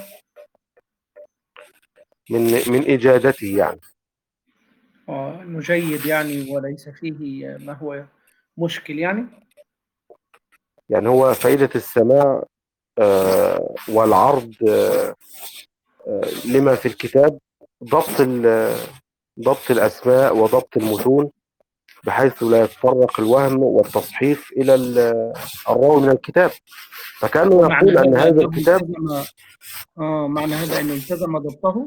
من من إجادته يعني. آه، إنه جيد يعني، وليس فيه ما هو مشكل يعني. يعني هو فائدة السماع آه والعرض آه آه لما في الكتاب، ضبط ضبط الأسماء وضبط المتون، بحيث لا يتطرق الوهم والتصحيف إلى الراوي من الكتاب، فكأنه ومعنى يقول أن هذا هذا أنه الكتاب. التزم آه معنى هذا أنه التزم ضبطه.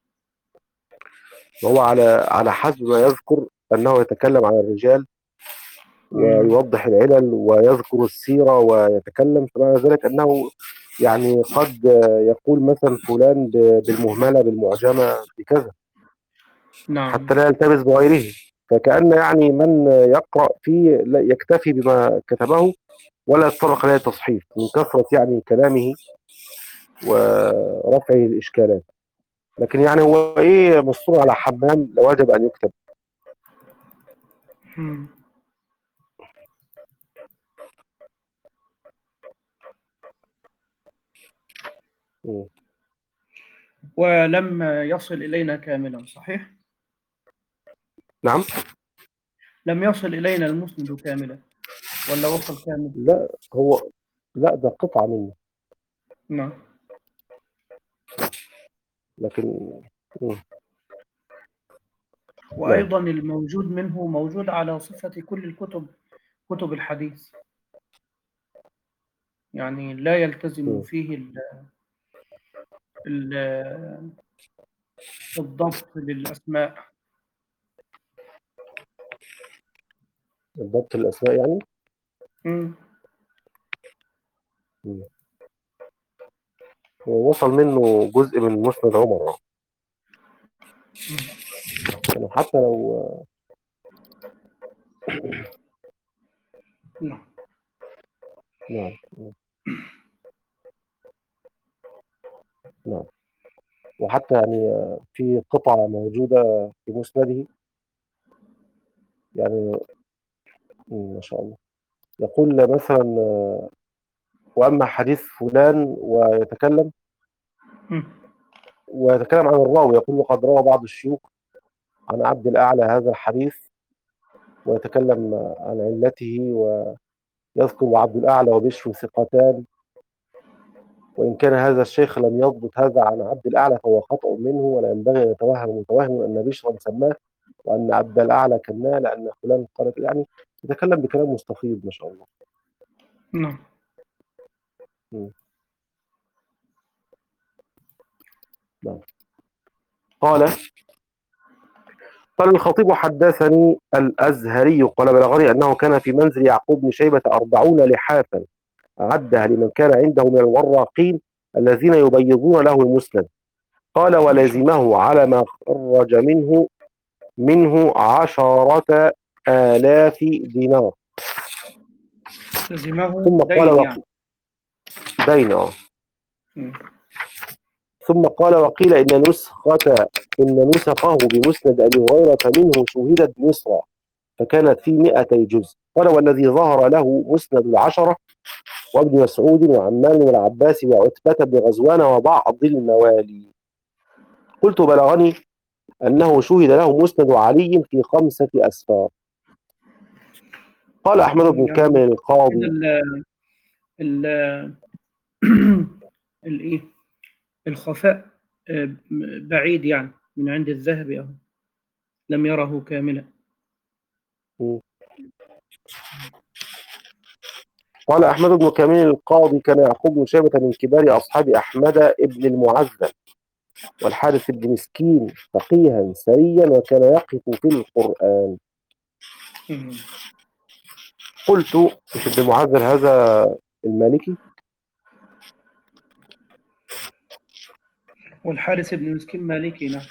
وهو على على حسب ما يذكر أنه يتكلم عن الرجال مم. ويوضح العلل ويذكر السيرة ويتكلم، فمعنى ذلك أنه يعني قد يقول مثلا فلان بالمهملة بالمعجمة بكذا، حتى نعم. لا يلتبس بغيره. فكأن يعني من يقرأ فيه يكتفي بما كتبه ولا يتطرق إلى التصحيف من كثرة يعني كلامه ورفع الإشكالات. لكن يعني هو إيه مسطور على حمام لواجب أن يكتب. مم. م. ولم يصل إلينا كاملا، صحيح؟ نعم. لم يصل إلينا المسند كاملا ولا وصل كامل؟ لا هو لا ده قطعة منه. نعم. لكن م. نعم. وأيضا الموجود منه موجود على صفة كل الكتب، كتب الحديث، يعني لا يلتزم م. فيه ال ال الضبط للأسماء. ضبط الأسماء يعني. مم. م. هو وصل منه جزء من مسند عمر يعني، حتى لو نعم. نعم. نعم. وحتى يعني في قطعة موجودة في مسنده يعني. م. ما شاء الله. يقول مثلا: وأما حديث فلان، ويتكلم مم. ويتكلم عن الراوي، يقول: وقد روى بعض الشيوخ عن عبد الأعلى هذا الحديث، ويتكلم عن علته ويذكر وعبد الأعلى وبشر ثقتان، وإن كان هذا الشيخ لم يضبط هذا عن عبد الأعلى فهو خطأ منه، ولا ينبغي أن يتوهم متوهم أن بشرا سماه وأن عبد الأعلى كناه لأن فلان قالت، يعني يتكلم بكلام مستفيض ما شاء الله. نعم. م. نعم. قال: قال الخطيب حدثني الأزهري قال بلغني أنه كان في منزل يعقوب بن شيبة أربعون لحافا أعدها لمن كان عنده من الوراقين الذين يبيضون له المسند. قال ما شاء الله. ولزمه على ما خرج منه منه عشرة آلاف دينار. لزمه ثم قال دين وقيل يعني. دين آه. مم. ثم قال وقيل إن نسخة إن نسخه بمسند أبي هريرة منه شهدت بمصر فكانت في مئتي جزء. قال والذي ظهر له مسند العشرة وابن مسعود وعمار والعباس وعتبة بن غزوان وبعض الموالي. قلت بلغني أنه شهد له مسند علي في خمسة أسفار. قال أحمد بن كامل يعني القاضي كده ال ال الايه الخفاء آه، بعيد يعني من عند الذهبي أهو، لم يره كاملا. قال أحمد بن كامل القاضي كان يعقوب بن شيبة من كبار أصحاب أحمد ابن المعذب والحارث بن مسكين فقيها سريا وكان يقف في القرآن. مم. قلت مش ابن المعذب هذا المالكي؟ والحارث بن مسكين مالكي نعم.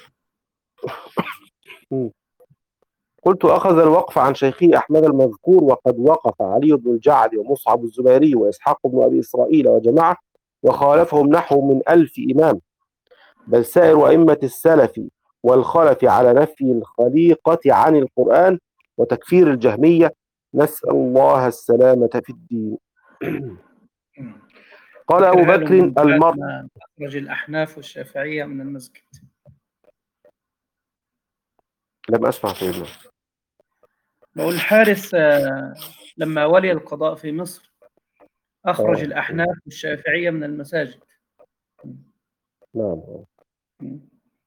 مم. قلت أخذ الوقف عن شيخي أحمد المذكور وقد وقف علي بن الجعد ومصعب الزبيري وإسحاق بن أبي إسرائيل وجماعة وخالفهم نحو من ألف إمام، بل سائر أئمة السلف والخلف على نفي الخليقة عن القرآن وتكفير الجهمية، نسأل الله السلامة في الدين. مم. قال أبو ذكرها بكر لهم من بعد المرء ما أخرج الأحناف والشافعية من المسجد. لم أسمع سيدنا. بقول الحارث آه، لما ولي القضاء في مصر أخرج آه. الأحناف والشافعية من المساجد. نعم. مم.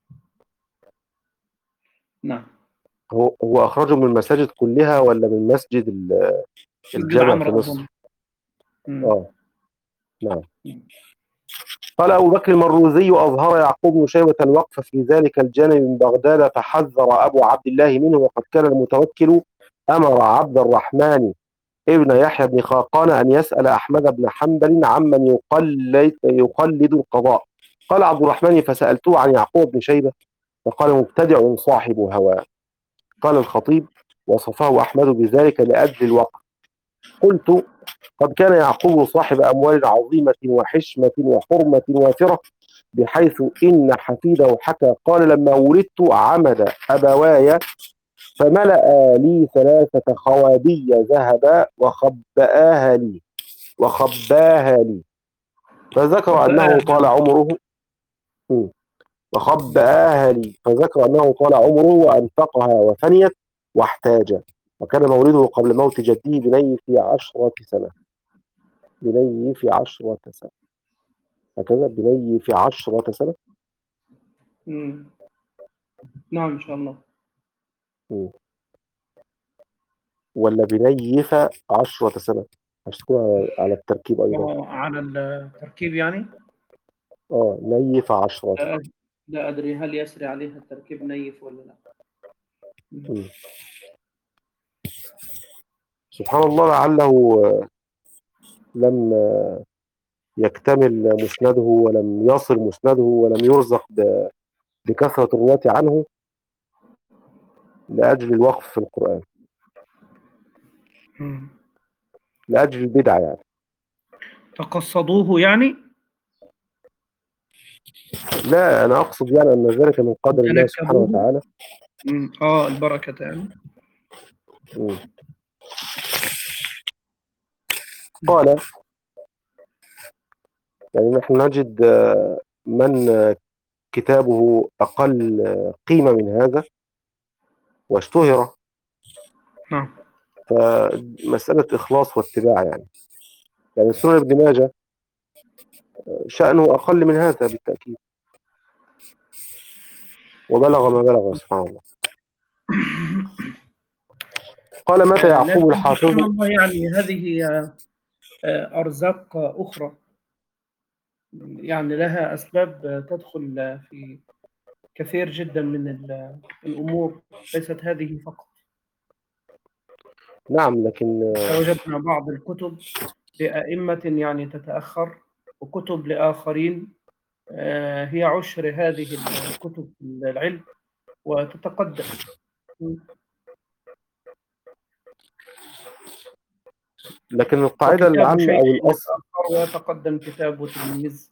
نعم. هو هو أخرجه من المساجد كلها ولا من مسجد ال- مسجد الجامع في عمرو مصر؟ أظن. مم. آه. نعم. مم. قال أبو بكر المروزي أظهر يعقوب بن شيبة الوقف في ذلك الجانب من بغداد فحذر أبو عبد الله منه، وقد كان المتوكل أمر عبد الرحمن ابن يحيى بن خاقان أن يسأل أحمد بن حنبل عمن يقلد, يقلد القضاء. قال عبد الرحمن فسألته عن يعقوب بن شيبة فقال مبتدع صاحب هوى. قال الخطيب وصفه أحمد بذلك لأجل الوقف. قلت قد كان يعقوب صاحب أموال عظيمة وحشمة وحرمة وافرة بحيث إن حفيده حكى قال لما ولدت عمد أبواي فملأ لي ثلاثة خوابي ذهبا وخبآها لي وخباها لي فذكر أنه طال عمره وخبآها لي فذكر أنه طال عمره وأنفقها وفنيت واحتاج. وكان مولده قبل موت جده بني في عشرة سنة بني في عشرة سنة هكذا بني في عشرة سنة. مم. نعم إن شاء الله. مم. ولا بنيف عشرة سنة عشان تكون على على التركيب أيضا. آه، على التركيب يعني. اه نيف عشرة. لا أد- لا أدري هل يسري عليها التركيب نيف ولا لا. مم. مم. سبحان الله لعله لم يكتمل مسنده ولم يصل مسنده ولم يرزق ب- بكثرة الرواة عنه لأجل الوقف في القرآن، مم. لأجل البدعة يعني. تقصدوه يعني. لا أنا أقصد يعني أن ذلك من قدر الله سبحانه تنكبوه. وتعالى. مم. آه البركة يعني. مم. قال يعني نحن نجد آه، من آه، كتابه أقل آه، قيمة من هذا واشتهر، نعم. فمسألة إخلاص واتباع يعني. يعني سنن ابن ماجه شأنه أقل من هذا بالتأكيد وبلغ ما بلغ سبحان الله. قال متى آه، يعقوب لكن سبحان الحافظ. الله يعني هذه آه، أرزاق أخرى، يعني لها أسباب تدخل في كثير جدا من الأمور، ليست هذه فقط. نعم، لكن وجدنا بعض الكتب لأئمة يعني تتأخر، وكتب لآخرين هي عشر هذه الكتب العلم وتتقدم. لكن القاعدة وكتاب العامة شيخ أو الأصل، يتأخر ويتقدم كتاب وتلميذ.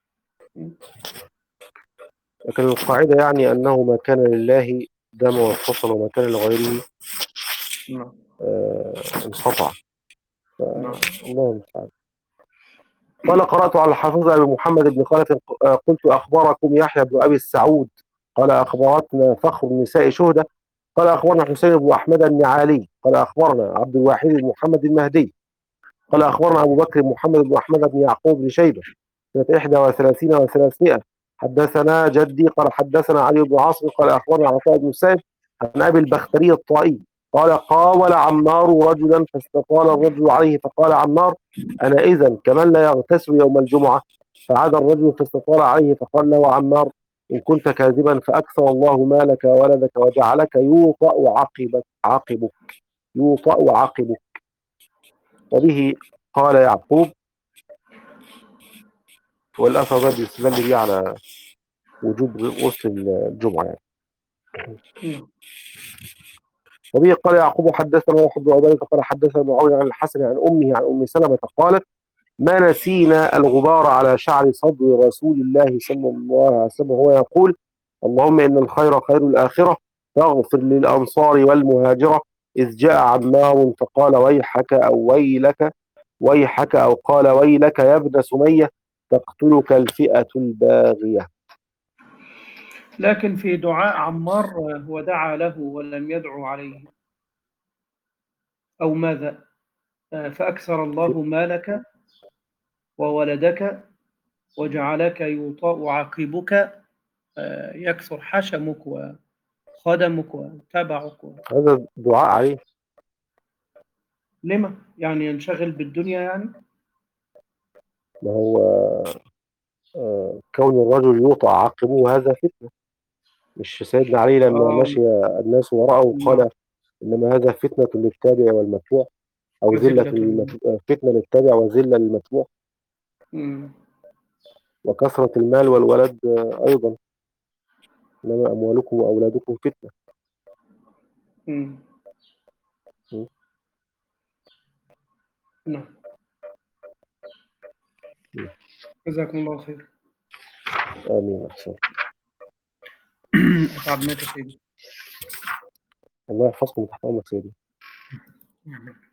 لكن القاعدة يعني أنه ما كان لله دام واتصل، وما كان لغيره نعم آه انقطع. نعم. الله المستعان. قال: قرأت على الحافظ أبي محمد بن خلف قلت: أخبركم يحيى بن أبي السعود قال: أخبرتنا فخر النساء شهدة قال: أخبرنا حسين بن أحمد النعالي قال: أخبرنا عبد الواحد بن محمد المهدي قال: أخبرنا أبو بكر محمد بن أحمد بن يعقوب بن شيبة سنة إحدى وثلاثين وثلاثمائة. حدثنا جدي قال: حدثنا علي بن عاصم قال: أخبرنا عطاء بن السائب عن أبي البختري الطائي قال: قاول عمار رجلا فاستطال الرجل عليه فقال عمار: أنا إذن كمن لا يغتسل يوم الجمعة. فعاد الرجل فاستطال عليه فقال له عمار: إن كنت كاذبا فأكثر الله مالك وولدك وجعلك يوطأ عقبك عقبك يوطأ عقبك. وبه قال يعقوب، والأثر ده بيستدل بيه على وجوب غسل الجمعة يعني. وبه قال يعقوب: حدثنا روح بن عبيدة قال: حدثنا معاوية عن الحسن عن أمه عن أم سلمة قالت: ما نسينا الغبار على شعر صدر رسول الله صلى الله عليه وسلم وهو يقول: اللهم إن الخير خير الآخرة فاغفر للأنصار والمهاجرة. إذ جاء عمار فقال: ويحك أو ويلك ويحك أو قال: ويلك يا ابن سمية تقتلك الفئة الباغية. لكن في دعاء عمار هو دعا له ولم يدعو عليه، أو ماذا؟ فأكثر الله مالك وولدك وجعلك يوطأ عقبك، يكثر حشمك وخدمك وتبعك. هذا دعاء عليه. لما؟ يعني ينشغل بالدنيا يعني؟ ما هو آه كون الرجل يوطأ عقبه هذا فتنة. مش سيدنا علي لما آه. مشي الناس وراءه قال: إنما هذا فتنة للتابع والمتبوع، أو ذلة للمتبوع، فتنة للتابع وذلة للمتبوع. وكثرة المال والولد أيضا: إنما أموالكم وأولادكم فتنة. مم. نعم. جزاكم الله خير. آمين. أحسن. أتعبناك سيدي. الله يحفظكم تحت أمرك سيدي.